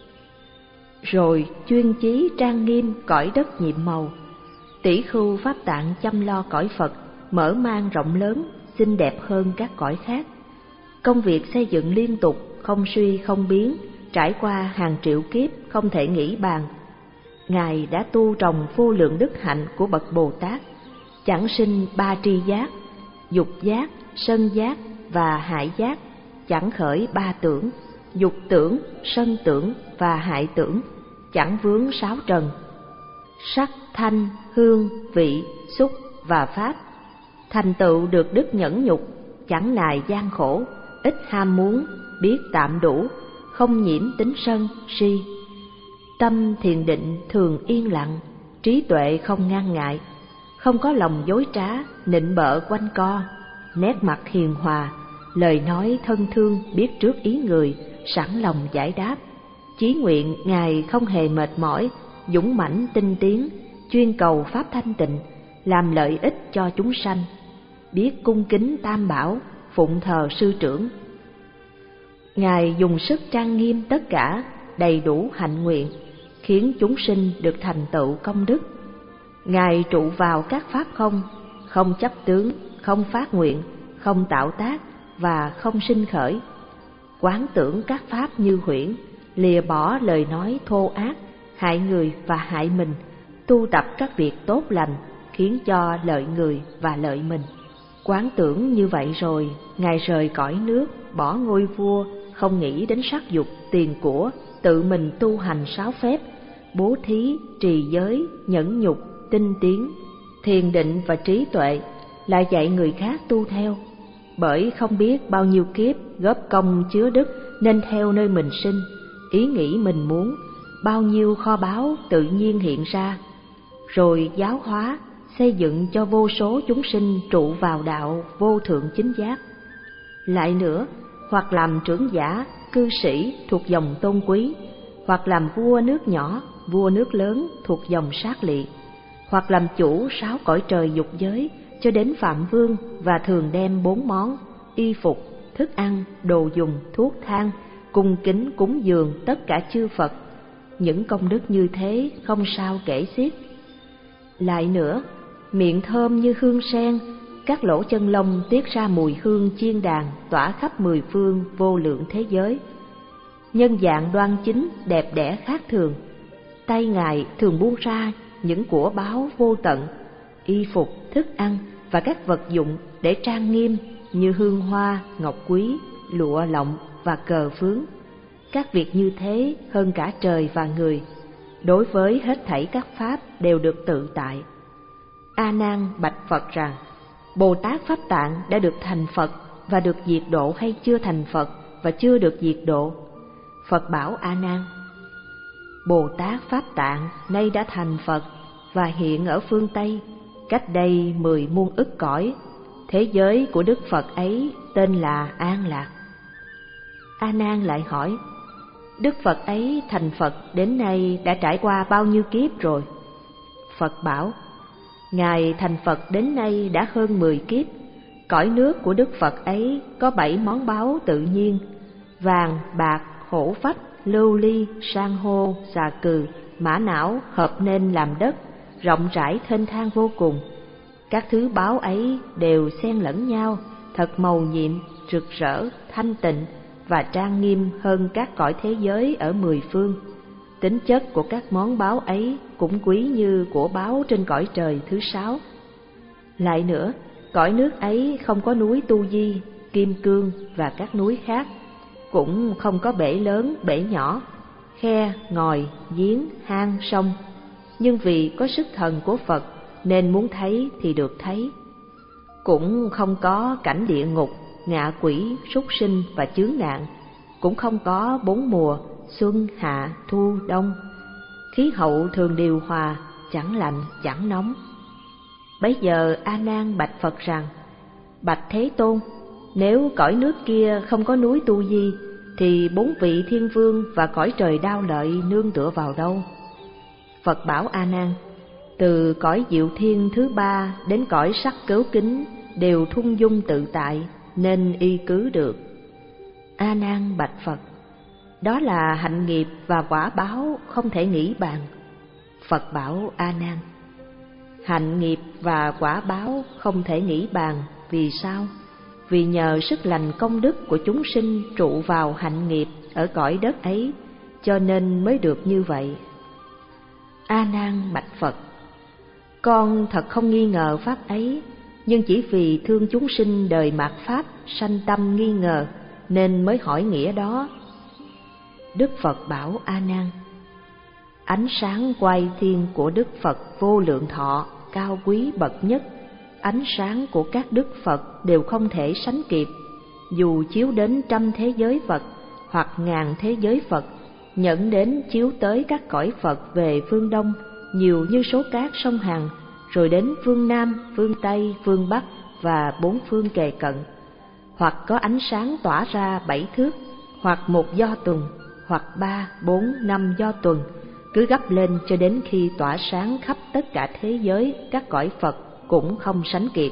[SPEAKER 1] rồi chuyên chí trang nghiêm cõi đất nhiệm màu. Tỷ Khưu Pháp Tạng chăm lo cõi Phật mở mang rộng lớn, xinh đẹp hơn các cõi khác. Công việc xây dựng liên tục, không suy không biến, trải qua hàng triệu kiếp không thể nghĩ bàn. Ngài đã tu trồng vô lượng đức hạnh của bậc Bồ Tát, chẳng sinh ba tri giác, dục giác, sân giác và hại giác, chẳng khởi ba tưởng, dục tưởng, sân tưởng và hại tưởng, chẳng vướng sáu trần, sắc, thanh, hương, vị, xúc và pháp. Thành tựu được đức nhẫn nhục, chẳng nài gian khổ, ít ham muốn, biết tạm đủ, không nhiễm tính sân, si. Tâm thiền định thường yên lặng, trí tuệ không ngang ngại, không có lòng dối trá, nịnh bợ quanh co, nét mặt hiền hòa, lời nói thân thương, biết trước ý người, sẵn lòng giải đáp. Chí nguyện Ngài không hề mệt mỏi, dũng mãnh tinh tiến, chuyên cầu pháp thanh tịnh, làm lợi ích cho chúng sanh, biết cung kính tam bảo, phụng thờ sư trưởng. Ngài dùng sức trang nghiêm tất cả, đầy đủ hạnh nguyện, khiến chúng sinh được thành tựu công đức. Ngài trụ vào các pháp không, không chấp tướng, không phát nguyện, không tạo tác và không sinh khởi. Quán tưởng các pháp như huyễn, lìa bỏ lời nói thô ác, hại người và hại mình, tu tập các việc tốt lành, khiến cho lợi người và lợi mình. Quán tưởng như vậy rồi, Ngài rời cõi nước, bỏ ngôi vua, không nghĩ đến sắc dục, tiền của, tự mình tu hành sáu phép, bố thí, trì giới, nhẫn nhục, tinh tiến, thiền định và trí tuệ, lại dạy người khác tu theo. Bởi không biết bao nhiêu kiếp góp công chứa đức nên theo nơi mình sinh, ý nghĩ mình muốn, bao nhiêu kho báu tự nhiên hiện ra, rồi giáo hóa, xây dựng cho vô số chúng sinh trụ vào đạo vô thượng chính giác. Lại nữa, hoặc làm trưởng giả, cư sĩ thuộc dòng tôn quý, hoặc làm vua nước nhỏ, vua nước lớn thuộc dòng sát lị, hoặc làm chủ sáu cõi trời dục giới cho đến Phạm Vương, và thường đem bốn món y phục, thức ăn, đồ dùng, thuốc thang cung kính cúng dường tất cả chư Phật. Những công đức như thế không sao kể xiết. Lại nữa, miệng thơm như hương sen, các lỗ chân lông tiết ra mùi hương chiên đàn tỏa khắp mười phương vô lượng thế giới. Nhân dạng đoan chính, đẹp đẽ khác thường. Tay Ngài thường buông ra những của báu vô tận, y phục, thức ăn và các vật dụng để trang nghiêm như hương hoa, ngọc quý, lụa lọng và cờ phướng. Các việc như thế hơn cả trời và người, đối với hết thảy các pháp đều được tự tại. A Nan bạch Phật rằng: Bồ Tát Pháp Tạng đã được thành Phật và được diệt độ, hay chưa thành Phật và chưa được diệt độ? Phật bảo A Nan: Bồ Tát Pháp Tạng nay đã thành Phật, và hiện ở phương Tây, cách đây mười muôn ức cõi. Thế giới của Đức Phật ấy tên là An Lạc. A Nan lại hỏi: Đức Phật ấy thành Phật đến nay đã trải qua bao nhiêu kiếp rồi? Phật bảo: Ngài thành Phật đến nay đã hơn mười kiếp. Cõi nước của Đức Phật ấy có bảy món báu tự nhiên: vàng, bạc, hổ phách, lưu ly, san hô, xà cừ, mã não hợp nên làm đất, rộng rãi thênh thang vô cùng. Các thứ báu ấy đều xen lẫn nhau, thật màu nhiệm, rực rỡ, thanh tịnh và trang nghiêm hơn các cõi thế giới ở mười phương. Tính chất của các món báu ấy cũng quý như của báu trên cõi trời thứ sáu. Lại nữa, cõi nước ấy không có núi Tu Di, Kim Cương và các núi khác, cũng không có bể lớn, bể nhỏ, khe, ngòi, giếng, hang, sông. Nhưng vì có sức thần của Phật nên muốn thấy thì được thấy. Cũng không có cảnh địa ngục, ngạ quỷ, súc sinh và chướng nạn. Cũng không có bốn mùa, xuân, hạ, thu, đông. Khí hậu thường điều hòa, chẳng lạnh, chẳng nóng. Bấy giờ A Nan bạch Phật rằng: Bạch Thế Tôn, nếu cõi nước kia không có núi Tu Di, thì bốn vị thiên vương và cõi trời Đao Lợi nương tựa vào đâu? Phật bảo A Nan: Từ cõi Diệu Thiên thứ ba đến cõi Sắc Cấu Kính đều thung dung tự tại, nên y cứ được. A Nan bạch Phật: Đó là hạnh nghiệp và quả báo không thể nghĩ bàn. Phật bảo A Nan: Hạnh nghiệp và quả báo không thể nghĩ bàn. Vì sao? Vì nhờ sức lành công đức của chúng sinh trụ vào hạnh nghiệp ở cõi đất ấy, cho nên mới được như vậy. A Nan bạch Phật: Con thật không nghi ngờ pháp ấy, nhưng chỉ vì thương chúng sinh đời mạt pháp sanh tâm nghi ngờ nên mới hỏi nghĩa đó. Đức Phật bảo A Nan: Ánh sáng oai thiên của Đức Phật vô lượng thọ cao quý bậc nhất, ánh sáng của các Đức Phật đều không thể sánh kịp. Dù chiếu đến trăm thế giới Phật hoặc ngàn thế giới Phật, nhận đến chiếu tới các cõi Phật về phương Đông nhiều như số cát sông Hằng, rồi đến phương Nam, phương Tây, phương Bắc và bốn phương kề cận, hoặc có ánh sáng tỏa ra bảy thước, hoặc một do tuần, hoặc ba, bốn, năm do tuần, cứ gấp lên cho đến khi tỏa sáng khắp tất cả thế giới các cõi Phật cũng không sánh kịp.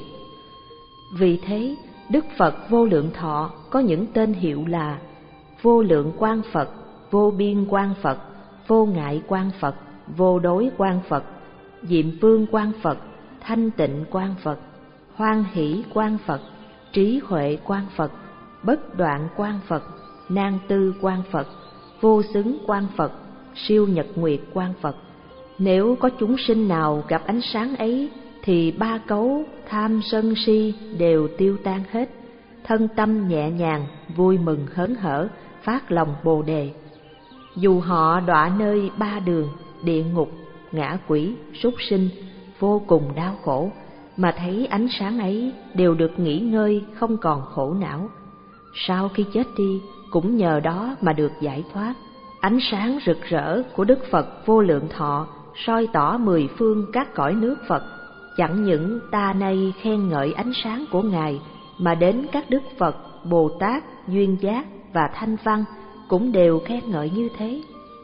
[SPEAKER 1] Vì thế, Đức Phật vô lượng thọ có những tên hiệu là Vô lượng quang Phật, Vô biên quang Phật, Vô ngại quang Phật, Vô đối quang Phật, Diệm vương quang Phật, Thanh tịnh quang Phật, Hoan hỷ quang Phật, Trí huệ quang Phật, Bất đoạn quang Phật, Nan tư quang Phật, Vô xứng quang Phật, Siêu nhật nguyệt quang Phật. Nếu có chúng sinh nào gặp ánh sáng ấy, thì ba cấu tham sân si đều tiêu tan hết, thân tâm nhẹ nhàng, vui mừng hớn hở, phát lòng bồ đề. Dù họ đọa nơi ba đường, địa ngục, ngã quỷ, súc sinh, vô cùng đau khổ, mà thấy ánh sáng ấy đều được nghỉ ngơi, không còn khổ não. Sau khi chết đi, cũng nhờ đó mà được giải thoát. Ánh sáng rực rỡ của Đức Phật vô lượng thọ soi tỏ mười phương các cõi nước Phật. Chẳng những ta nay khen ngợi ánh sáng của Ngài, mà đến các Đức Phật, Bồ Tát, Duyên Giác và Thanh Văn cũng đều khen ngợi như thế.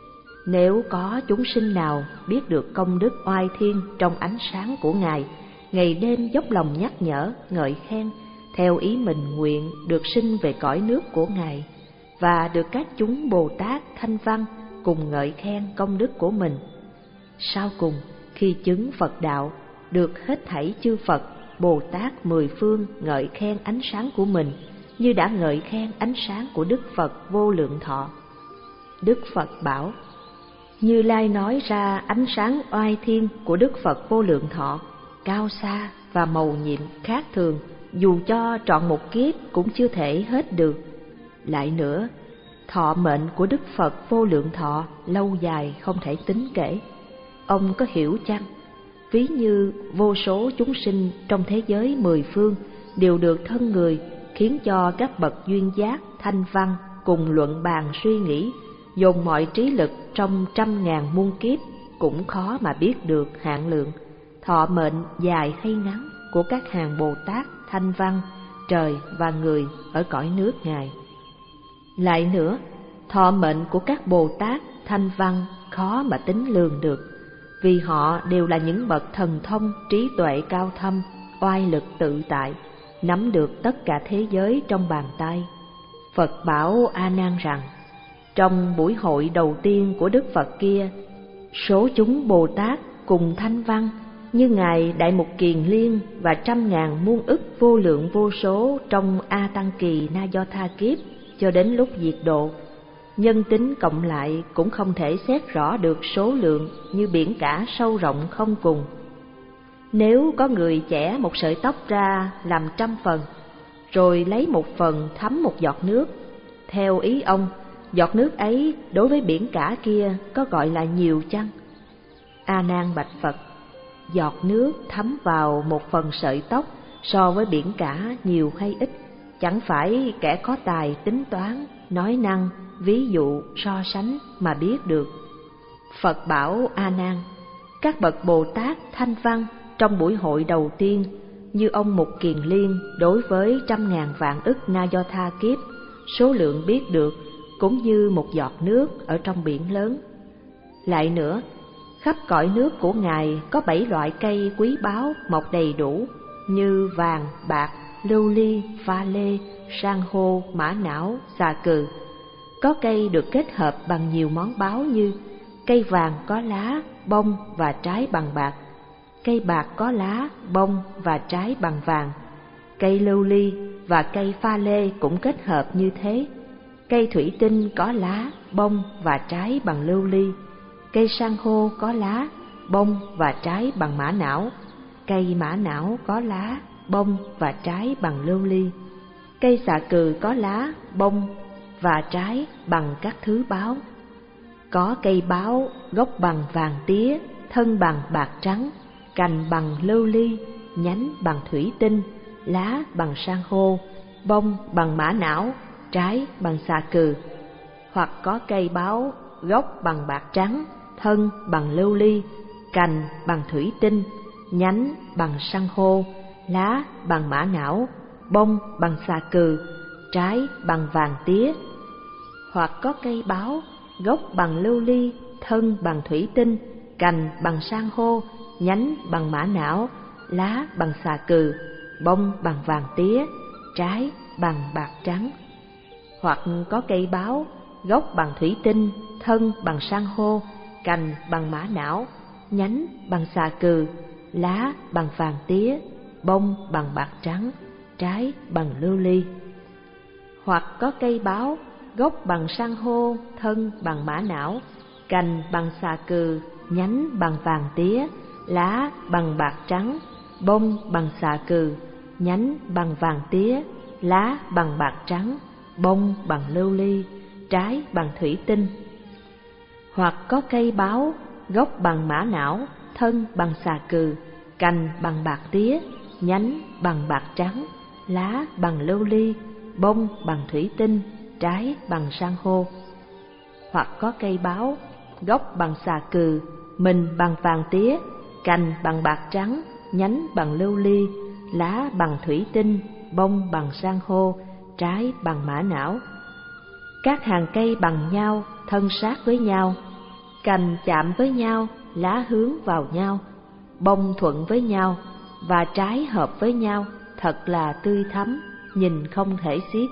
[SPEAKER 1] Nếu có chúng sinh nào biết được công đức oai thiên trong ánh sáng của Ngài, ngày đêm dốc lòng nhắc nhở, ngợi khen, theo ý mình nguyện được sinh về cõi nước của Ngài, và được các chúng Bồ Tát, Thanh Văn cùng ngợi khen công đức của mình. Sau cùng, khi chứng Phật đạo, được hết thảy chư Phật, Bồ Tát mười phương ngợi khen ánh sáng của mình, như đã ngợi khen ánh sáng của Đức Phật vô lượng thọ. Đức Phật bảo: Như Lai nói ra ánh sáng oai thiên của Đức Phật vô lượng thọ, cao xa và màu nhiệm khác thường, dù cho trọn một kiếp cũng chưa thể hết được. Lại nữa, thọ mệnh của Đức Phật vô lượng thọ lâu dài không thể tính kể. Ông có hiểu chăng? Ví như vô số chúng sinh trong thế giới mười phương đều được thân người, khiến cho các bậc duyên giác, thanh văn cùng luận bàn suy nghĩ, dồn mọi trí lực trong trăm ngàn muôn kiếp, cũng khó mà biết được hạn lượng, thọ mệnh dài hay ngắn của các hàng Bồ Tát, Thanh Văn, trời và người ở cõi nước Ngài. Lại nữa, thọ mệnh của các Bồ Tát, Thanh Văn khó mà tính lường được, vì họ đều là những bậc thần thông, trí tuệ cao thâm, oai lực tự tại, nắm được tất cả thế giới trong bàn tay. Phật bảo A Nan rằng, trong buổi hội đầu tiên của Đức Phật kia, số chúng Bồ Tát cùng Thanh Văn như Ngài Đại Mục Kiền Liên và trăm ngàn muôn ức vô lượng vô số trong A Tăng Kỳ Na Do Tha Kiếp cho đến lúc diệt độ, nhân tính cộng lại cũng không thể xét rõ được số lượng, như biển cả sâu rộng không cùng. Nếu có người chẻ một sợi tóc ra làm trăm phần, rồi lấy một phần thấm một giọt nước, theo ý ông, giọt nước ấy đối với biển cả kia có gọi là nhiều chăng? A Nan bạch Phật, giọt nước thấm vào một phần sợi tóc so với biển cả nhiều hay ít, chẳng phải kẻ có tài tính toán, nói năng, ví dụ, so sánh mà biết được. Phật bảo A Nan, các bậc Bồ Tát, Thanh Văn trong buổi hội đầu tiên như ông Mục Kiền Liên đối với trăm ngàn vạn ức Na Do Tha Kiếp, số lượng biết được cũng như một giọt nước ở trong biển lớn. Lại nữa, khắp cõi nước của Ngài có bảy loại cây quý báu mọc đầy đủ, như vàng, bạc, lưu ly, pha lê, san hô, mã não, xà cừ. Có cây được kết hợp bằng nhiều món báu như cây vàng có lá, bông và trái bằng bạc, cây bạc có lá, bông và trái bằng vàng, cây lưu ly và cây pha lê cũng kết hợp như thế, cây thủy tinh có lá, bông và trái bằng lưu ly, cây san hô có lá, bông và trái bằng mã não, cây mã não có lá, bông và trái bằng lưu ly, cây xà cừ có lá, bông và trái bằng các thứ báu. Có cây báu gốc bằng vàng tía, thân bằng bạc trắng, cành bằng lưu ly, nhánh bằng thủy tinh, lá bằng san hô, bông bằng mã não, trái bằng xà cừ. Hoặc có cây báu gốc bằng bạc trắng, thân bằng lưu ly, cành bằng thủy tinh, nhánh bằng san hô, lá bằng mã não, bông bằng xà cừ, trái bằng vàng tía. Hoặc có cây báu gốc bằng lưu ly, thân bằng thủy tinh, cành bằng san hô, nhánh bằng mã não, lá bằng xà cừ, bông bằng vàng tía, trái bằng bạc trắng. Hoặc có cây báu gốc bằng thủy tinh, thân bằng san hô, cành bằng mã não, nhánh bằng xà cừ, lá bằng vàng tía, bông bằng bạc trắng, trái bằng lưu ly. Hoặc có cây báu gốc bằng san hô, thân bằng mã não, cành bằng xà cừ, nhánh bằng vàng tía, lá bằng bạc trắng, bông bằng xà cừ, nhánh bằng vàng tía, lá bằng bạc trắng, bông bằng lưu ly, trái bằng thủy tinh. Hoặc có cây báu gốc bằng mã não, thân bằng xà cừ, cành bằng bạc tía, nhánh bằng bạc trắng, lá bằng lưu ly, bông bằng thủy tinh, trái bằng san hô. Hoặc có cây báu gốc bằng xà cừ, mình bằng vàng tía, cành bằng bạc trắng, nhánh bằng lưu ly, lá bằng thủy tinh, bông bằng san hô, trái bằng mã não. Các hàng cây bằng nhau, thân sát với nhau, cành chạm với nhau, lá hướng vào nhau, bông thuận với nhau và trái hợp với nhau, thật là tươi thắm, nhìn không thể xiết.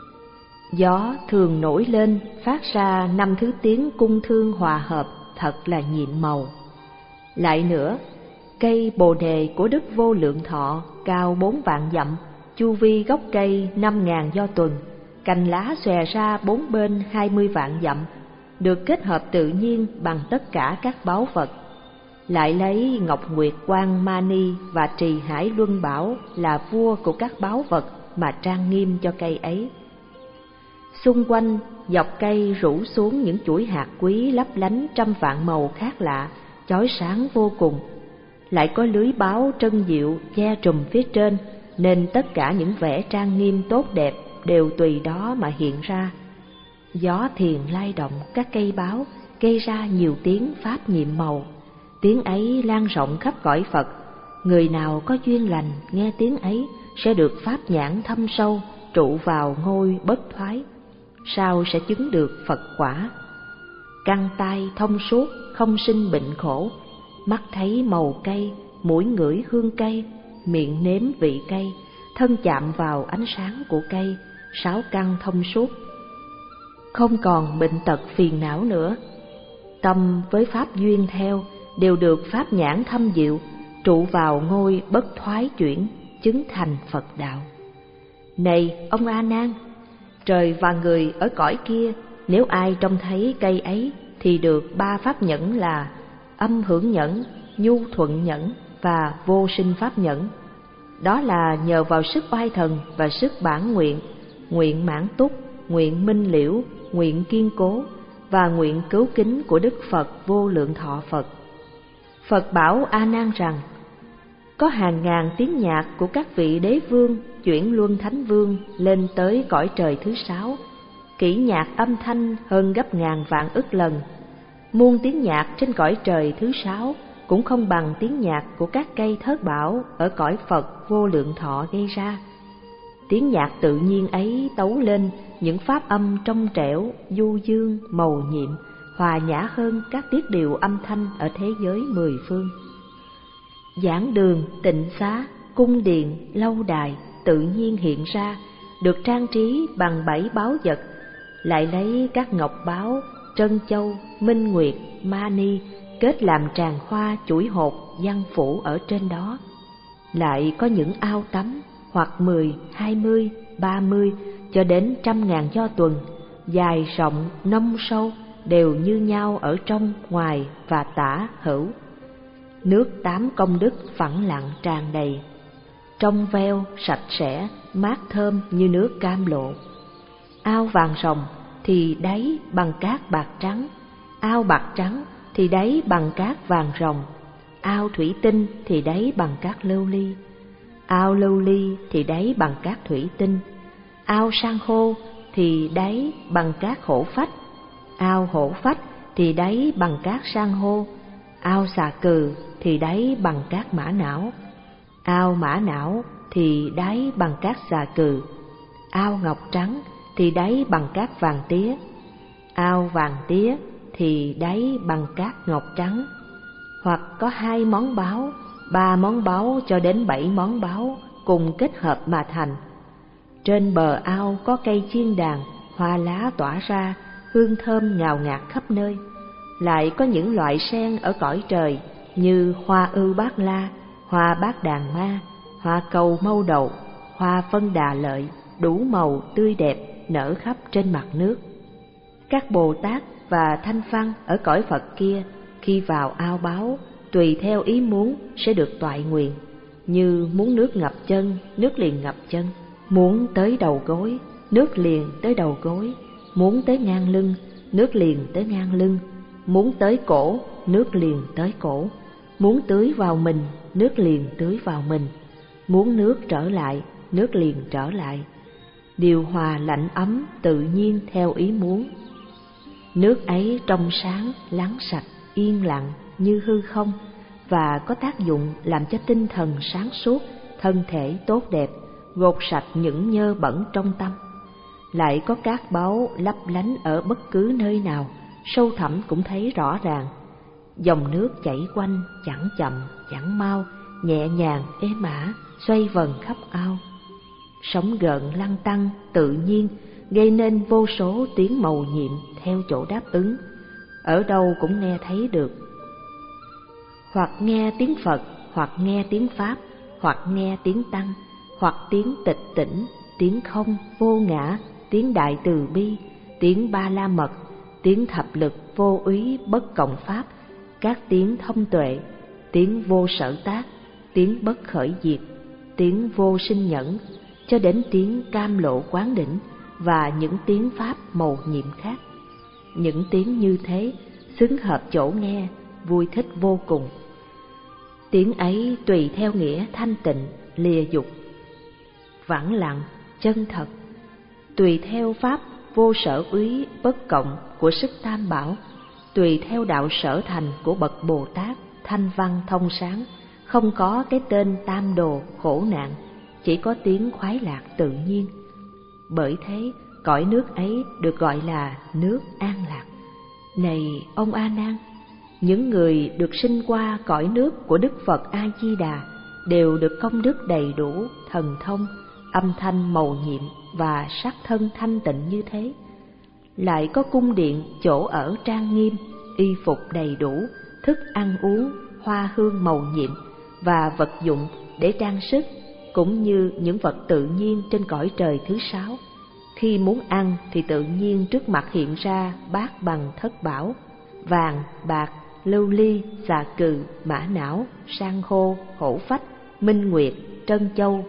[SPEAKER 1] Gió thường nổi lên, phát ra năm thứ tiếng cung thương hòa hợp, thật là nhiệm màu. Lại nữa, cây bồ đề của Đức Vô Lượng Thọ cao bốn vạn dặm, chu vi gốc cây năm ngàn do tuần, cành lá xòe ra bốn bên hai mươi vạn dặm, được kết hợp tự nhiên bằng tất cả các báu vật. Lại lấy ngọc nguyệt quang mani và trì hải luân bảo là vua của các báu vật mà trang nghiêm cho cây ấy. Xung quanh dọc cây rủ xuống những chuỗi hạt quý lấp lánh trăm vạn màu khác lạ, chói sáng vô cùng. Lại có lưới báo trân diệu che trùm phía trên, nên tất cả những vẻ trang nghiêm tốt đẹp đều tùy đó mà hiện ra. Gió thiền lay động các cây báo, gây ra nhiều tiếng pháp nhiệm màu, Tiếng ấy lan rộng khắp cõi Phật, người nào có duyên lành nghe tiếng ấy sẽ được pháp nhãn thâm sâu, trụ vào ngôi bất thoái, sau sẽ chứng được Phật quả. Căn tai thông suốt, không sinh bệnh khổ, mắt thấy màu cây, mũi ngửi hương cây, miệng nếm vị cây, thân chạm vào ánh sáng của cây, sáu căn thông suốt, không còn bệnh tật phiền não nữa. Tâm với pháp duyên theo đều được pháp nhãn thâm diệu, trụ vào ngôi bất thoái chuyển, chứng thành Phật đạo. Này ông A Nan, trời và người ở cõi kia, nếu ai trông thấy cây ấy thì được ba pháp nhẫn là âm hưởng nhẫn, nhu thuận nhẫn và vô sinh pháp nhẫn. Đó là nhờ vào sức oai thần và sức bản nguyện, nguyện mãn túc, nguyện minh liễu, nguyện kiên cố và nguyện cứu kính của Đức Phật Vô Lượng Thọ Phật. Phật bảo A Nan rằng, có hàng ngàn tiếng nhạc của các vị đế vương, chuyển luân thánh vương lên tới cõi trời thứ sáu, kỹ nhạc âm thanh hơn gấp ngàn vạn ức lần. Muôn tiếng nhạc trên cõi trời thứ sáu cũng không bằng tiếng nhạc của các cây thớt bảo ở cõi Phật Vô Lượng Thọ gây ra. Tiếng nhạc tự nhiên ấy tấu lên những pháp âm trong trẻo, du dương, mầu nhiệm, hòa nhã hơn các tiết điệu âm thanh ở thế giới mười phương. Giảng đường, tịnh xá, cung điện, lâu đài tự nhiên hiện ra, được trang trí bằng bảy báu vật, lại lấy các ngọc báu, trân châu, minh nguyệt, mani kết làm tràng hoa chuỗi hột văn phủ ở trên đó. Lại có những ao tắm hoặc mười, hai mươi, ba mươi cho đến trăm ngàn do tuần, dài rộng, nông sâu, đều như nhau ở trong, ngoài và tả hữu. Nước tám công đức phẳng lặng tràn đầy, trong veo, sạch sẽ, mát thơm như nước cam lộ. Ao vàng rồng thì đáy bằng cát bạc trắng, ao bạc trắng thì đáy bằng cát vàng rồng, ao thủy tinh thì đáy bằng cát lưu ly, ao lưu ly thì đáy bằng cát thủy tinh, ao san hô thì đáy bằng cát hổ phách, ao hổ phách thì đáy bằng cát san hô, ao xà cừ thì đáy bằng cát mã não, ao mã não thì đáy bằng cát xà cừ, ao ngọc trắng thì đáy bằng cát vàng tía, ao vàng tía thì đáy bằng cát ngọc trắng. Hoặc có hai món báu, ba món báu cho đến bảy món báu cùng kết hợp mà thành. Trên bờ ao có cây chiên đàn, hoa lá tỏa ra, hương thơm ngào ngạt khắp nơi. Lại có những loại sen ở cõi trời như hoa ưu bát la, hoa bát đàn ma, hoa cầu mâu đậu, hoa phân đà lợi, đủ màu tươi đẹp nở khắp trên mặt nước. Các Bồ Tát và Thanh Văn ở cõi Phật kia khi vào ao báu, tùy theo ý muốn sẽ được toại nguyện, như muốn nước ngập chân, nước liền ngập chân, muốn tới đầu gối, nước liền tới đầu gối, muốn tới ngang lưng, nước liền tới ngang lưng, muốn tới cổ, nước liền tới cổ, muốn tưới vào mình, nước liền tưới vào mình, muốn nước trở lại, nước liền trở lại, điều hòa lạnh ấm tự nhiên theo ý muốn. Nước ấy trong sáng, lắng sạch, yên lặng như hư không và có tác dụng làm cho tinh thần sáng suốt, thân thể tốt đẹp, gột sạch những nhơ bẩn trong tâm. Lại có các báu lấp lánh ở bất cứ nơi nào, sâu thẳm cũng thấy rõ ràng. Dòng nước chảy quanh, chẳng chậm, chẳng mau, nhẹ nhàng, êm ả, xoay vần khắp ao. Sóng gợn lăn tăn, tự nhiên, gây nên vô số tiếng mầu nhiệm theo chỗ đáp ứng, ở đâu cũng nghe thấy được. Hoặc nghe tiếng Phật, hoặc nghe tiếng Pháp, hoặc nghe tiếng Tăng, hoặc tiếng tịch tỉnh, tiếng không, vô ngã, tiếng đại từ bi, tiếng ba la mật, tiếng thập lực vô úy bất cộng pháp, các tiếng thông tuệ, tiếng vô sở tác, tiếng bất khởi diệt, tiếng vô sinh nhẫn, cho đến tiếng cam lộ quán đỉnh và những tiếng pháp mầu nhiệm khác. Những tiếng như thế xứng hợp chỗ nghe, vui thích vô cùng. Tiếng ấy tùy theo nghĩa thanh tịnh, lìa dục, vãng lặng, chân thật, tùy theo pháp vô sở úy bất cộng của sức tam bảo, tùy theo đạo sở thành của bậc Bồ Tát, thanh văn thông sáng, không có cái tên tam đồ khổ nạn, chỉ có tiếng khoái lạc tự nhiên. Bởi thế, cõi nước ấy được gọi là nước an lạc. Này ông A Nan, những người được sinh qua cõi nước của Đức Phật A Di Đà đều được công đức đầy đủ, thần thông, âm thanh mầu nhiệm và sắc thân thanh tịnh như thế. Lại có cung điện, chỗ ở trang nghiêm, y phục đầy đủ, thức ăn uống, hoa hương mầu nhiệm và vật dụng để trang sức, cũng như những vật tự nhiên trên cõi trời thứ sáu. Khi muốn ăn thì tự nhiên trước mặt hiện ra bát bằng thất bảo, vàng, bạc, lưu ly, xà cừ, mã não, san hô, hổ phách, minh nguyệt, trân châu.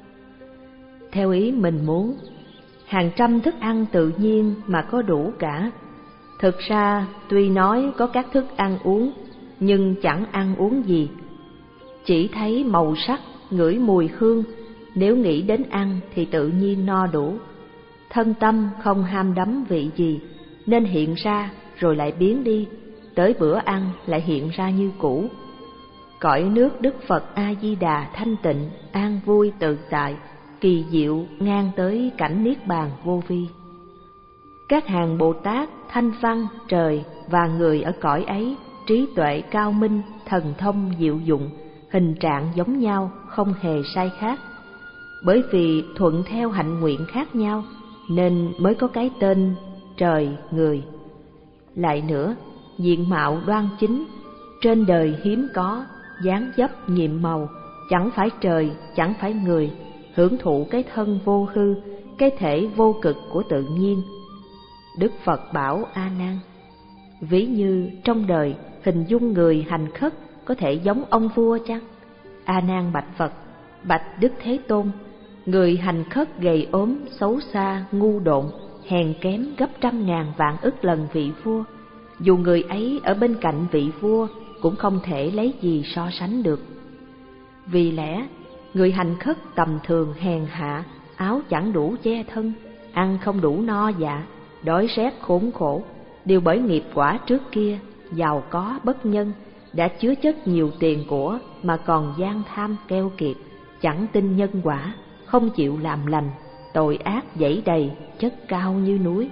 [SPEAKER 1] Theo ý mình muốn, hàng trăm thức ăn tự nhiên mà có đủ cả. Thực ra tuy nói có các thức ăn uống, nhưng chẳng ăn uống gì, chỉ thấy màu sắc, ngửi mùi hương. Nếu nghĩ đến ăn thì tự nhiên no đủ. Thân tâm không ham đắm vị gì, nên hiện ra rồi lại biến đi, tới bữa ăn lại hiện ra như cũ. Cõi nước Đức Phật A Di Đà thanh tịnh, an vui tự tại, kỳ diệu ngang tới cảnh niết bàn vô vi. Các hàng Bồ Tát, thanh văn, trời và người ở cõi ấy trí tuệ cao minh, thần thông diệu dụng, hình trạng giống nhau, không hề sai khác. Bởi vì thuận theo hạnh nguyện khác nhau nên mới có cái tên trời người. Lại nữa, diện mạo đoan chính, trên đời hiếm có, dáng dấp nhiệm màu, chẳng phải trời, chẳng phải người, hưởng thụ cái thân vô hư, cái thể vô cực của tự nhiên. Đức Phật bảo A Nan, ví như trong đời hình dung người hành khất có thể giống ông vua chăng? A Nan bạch Phật, bạch Đức Thế Tôn, người hành khất gầy ốm, xấu xa, ngu độn, hèn kém gấp trăm ngàn vạn ức lần vị vua. Dù người ấy ở bên cạnh vị vua cũng không thể lấy gì so sánh được. Vì lẽ người hành khất tầm thường hèn hạ, áo chẳng đủ che thân, ăn không đủ no dạ, đói rét khốn khổ, đều bởi nghiệp quả trước kia giàu có bất nhân, đã chứa chất nhiều tiền của mà còn gian tham keo kiệt, chẳng tin nhân quả, không chịu làm lành, tội ác dẫy đầy, chất cao như núi.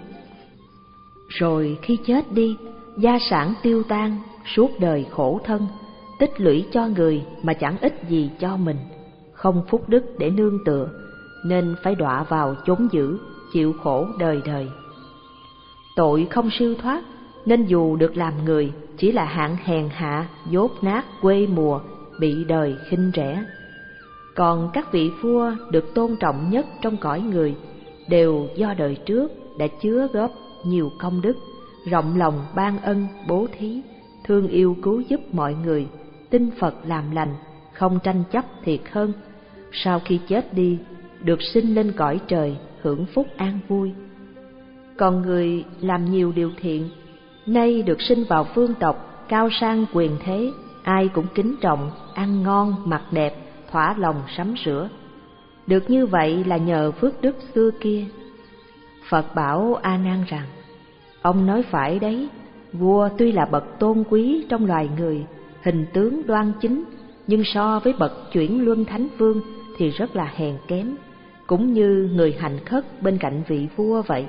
[SPEAKER 1] Rồi khi chết đi, gia sản tiêu tan, suốt đời khổ thân, tích lũy cho người mà chẳng ích gì cho mình, không phúc đức để nương tựa, nên phải đọa vào chốn dữ, chịu khổ đời đời. Tội không siêu thoát, nên dù được làm người, chỉ là hạng hèn hạ, dốt nát, quê mùa, bị đời khinh rẻ. Còn các vị vua được tôn trọng nhất trong cõi người đều do đời trước đã chứa góp nhiều công đức, rộng lòng ban ân bố thí, thương yêu cứu giúp mọi người, tin Phật làm lành, không tranh chấp thiệt hơn. Sau khi chết đi, được sinh lên cõi trời, hưởng phúc an vui. Còn người làm nhiều điều thiện, nay được sinh vào phương tộc cao sang quyền thế, ai cũng kính trọng, ăn ngon, mặc đẹp, thỏa lòng sắm sửa. Được như vậy là nhờ phước đức xưa kia. Phật bảo A Nan rằng, ông nói phải đấy, vua tuy là bậc tôn quý trong loài người, hình tướng đoan chính, nhưng so với bậc chuyển luân thánh vương thì rất là hèn kém, cũng như người hành khất bên cạnh vị vua vậy.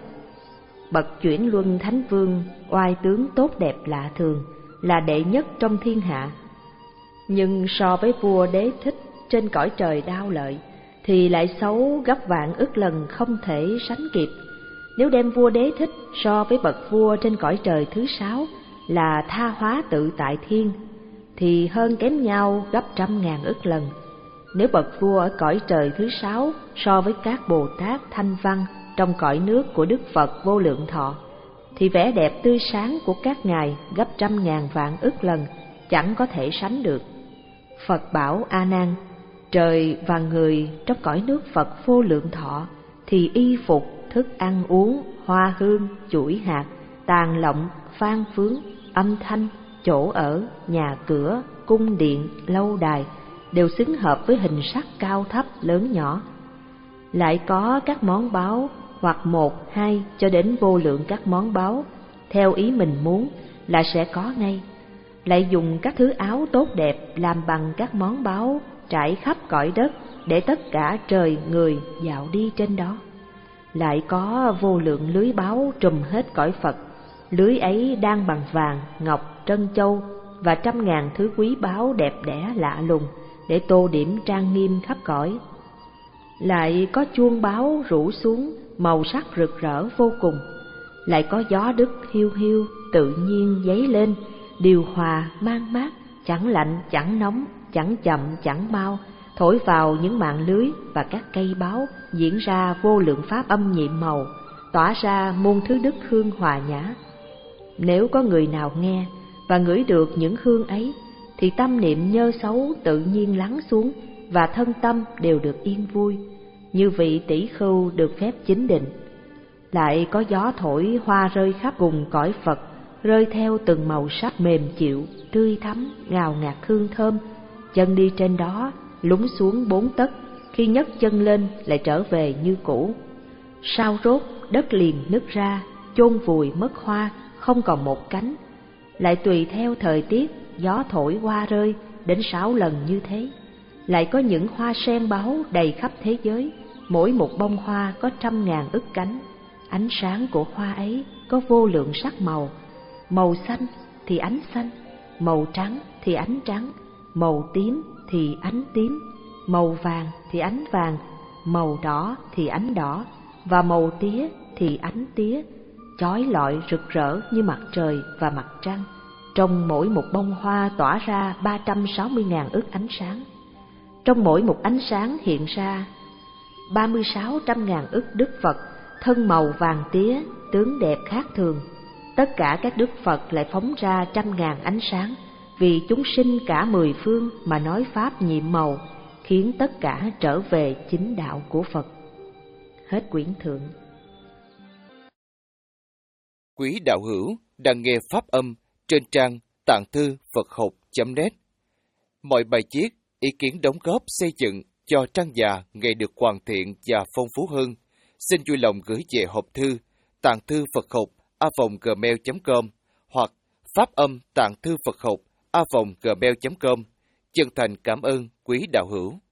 [SPEAKER 1] Bậc chuyển luân thánh vương oai tướng tốt đẹp lạ thường, là đệ nhất trong thiên hạ, nhưng so với vua Đế Thích trên cõi trời Đao Lợi thì lại xấu gấp vạn ức lần, không thể sánh kịp. Nếu đem vua Đế Thích so với bậc vua trên cõi trời thứ sáu là Tha Hóa Tự Tại Thiên thì hơn kém nhau gấp trăm ngàn ức lần. Nếu bậc vua ở cõi trời thứ sáu so với các Bồ Tát thanh văn trong cõi nước của Đức Phật Vô Lượng Thọ thì vẻ đẹp tươi sáng của các ngài gấp trăm ngàn vạn ức lần, chẳng có thể sánh được. Phật bảo A Nan, trời và người trong cõi nước Phật Vô Lượng Thọ thì y phục, thức ăn uống, hoa hương, chuỗi hạt, tàn lọng, phan phướng, âm thanh, chỗ ở, nhà cửa, cung điện, lâu đài đều xứng hợp với hình sắc cao thấp lớn nhỏ. Lại có các món báu, hoặc một, hai cho đến vô lượng các món báu, theo ý mình muốn là sẽ có ngay. lại dùng các thứ áo tốt đẹp làm bằng các món báu trải khắp cõi đất để tất cả trời người dạo đi trên đó. Lại có vô lượng lưới báu trùm hết cõi Phật, lưới ấy đang bằng vàng, ngọc, trân châu và trăm ngàn thứ quý báu đẹp đẽ lạ lùng để tô điểm trang nghiêm khắp cõi. Lại có chuông báu rủ xuống màu sắc rực rỡ vô cùng. Lại có gió đức hiu hiu tự nhiên dấy lên, điều hòa mang mát, chẳng lạnh chẳng nóng, chẳng chậm chẳng mau, thổi vào những mạng lưới và các cây báu, diễn ra vô lượng pháp âm nhiệm màu, tỏa ra muôn thứ đức hương hòa nhã. Nếu có người nào nghe và ngửi được những hương ấy, thì tâm niệm nhơ xấu tự nhiên lắng xuống và thân tâm đều được yên vui, như vị tỷ khưu được phép chính định. Lại có gió thổi hoa rơi khắp cùng cõi Phật, rơi theo từng màu sắc mềm dịu, tươi thắm, ngào ngạt hương thơm. Chân đi trên đó lún xuống bốn tấc, khi nhấc chân lên lại trở về như cũ. Sau rốt đất liền nứt ra, chôn vùi mất hoa, không còn một cánh. Lại tùy theo thời tiết, gió thổi hoa rơi đến sáu lần như thế. Lại có những hoa sen báu đầy khắp thế giới, mỗi một bông hoa có trăm ngàn ức cánh. Ánh sáng của hoa ấy có vô lượng sắc màu, màu xanh thì ánh xanh, màu trắng thì ánh trắng, màu tím thì ánh tím, màu vàng thì ánh vàng, màu đỏ thì ánh đỏ, và màu tía thì ánh tía, chói lọi rực rỡ như mặt trời và mặt trăng. Trong mỗi một bông hoa tỏa ra ba trăm sáu mươi ngàn ức ánh sáng. Trong mỗi một ánh sáng hiện ra ba mươi sáu trăm ngàn ức Đức Phật, thân màu vàng tía, tướng đẹp khác thường. Tất cả các Đức Phật lại phóng ra trăm ngàn ánh sáng, vì chúng sinh cả mười phương mà nói pháp nhiệm màu, khiến tất cả trở về chính đạo của Phật. Hết quyển thượng.
[SPEAKER 2] Quý đạo hữu đang nghe pháp âm trên trang tạng thư Phật học chấm net. Mọi bài viết, ý kiến đóng góp xây dựng cho trang già ngày được hoàn thiện và phong phú hơn, xin vui lòng gửi về hộp thư tạng thư Phật học a vòng gmail chấm com hoặc pháp âm tạng thư Phật học a vòng gmail chấm com. Chân thành cảm ơn quý đạo hữu.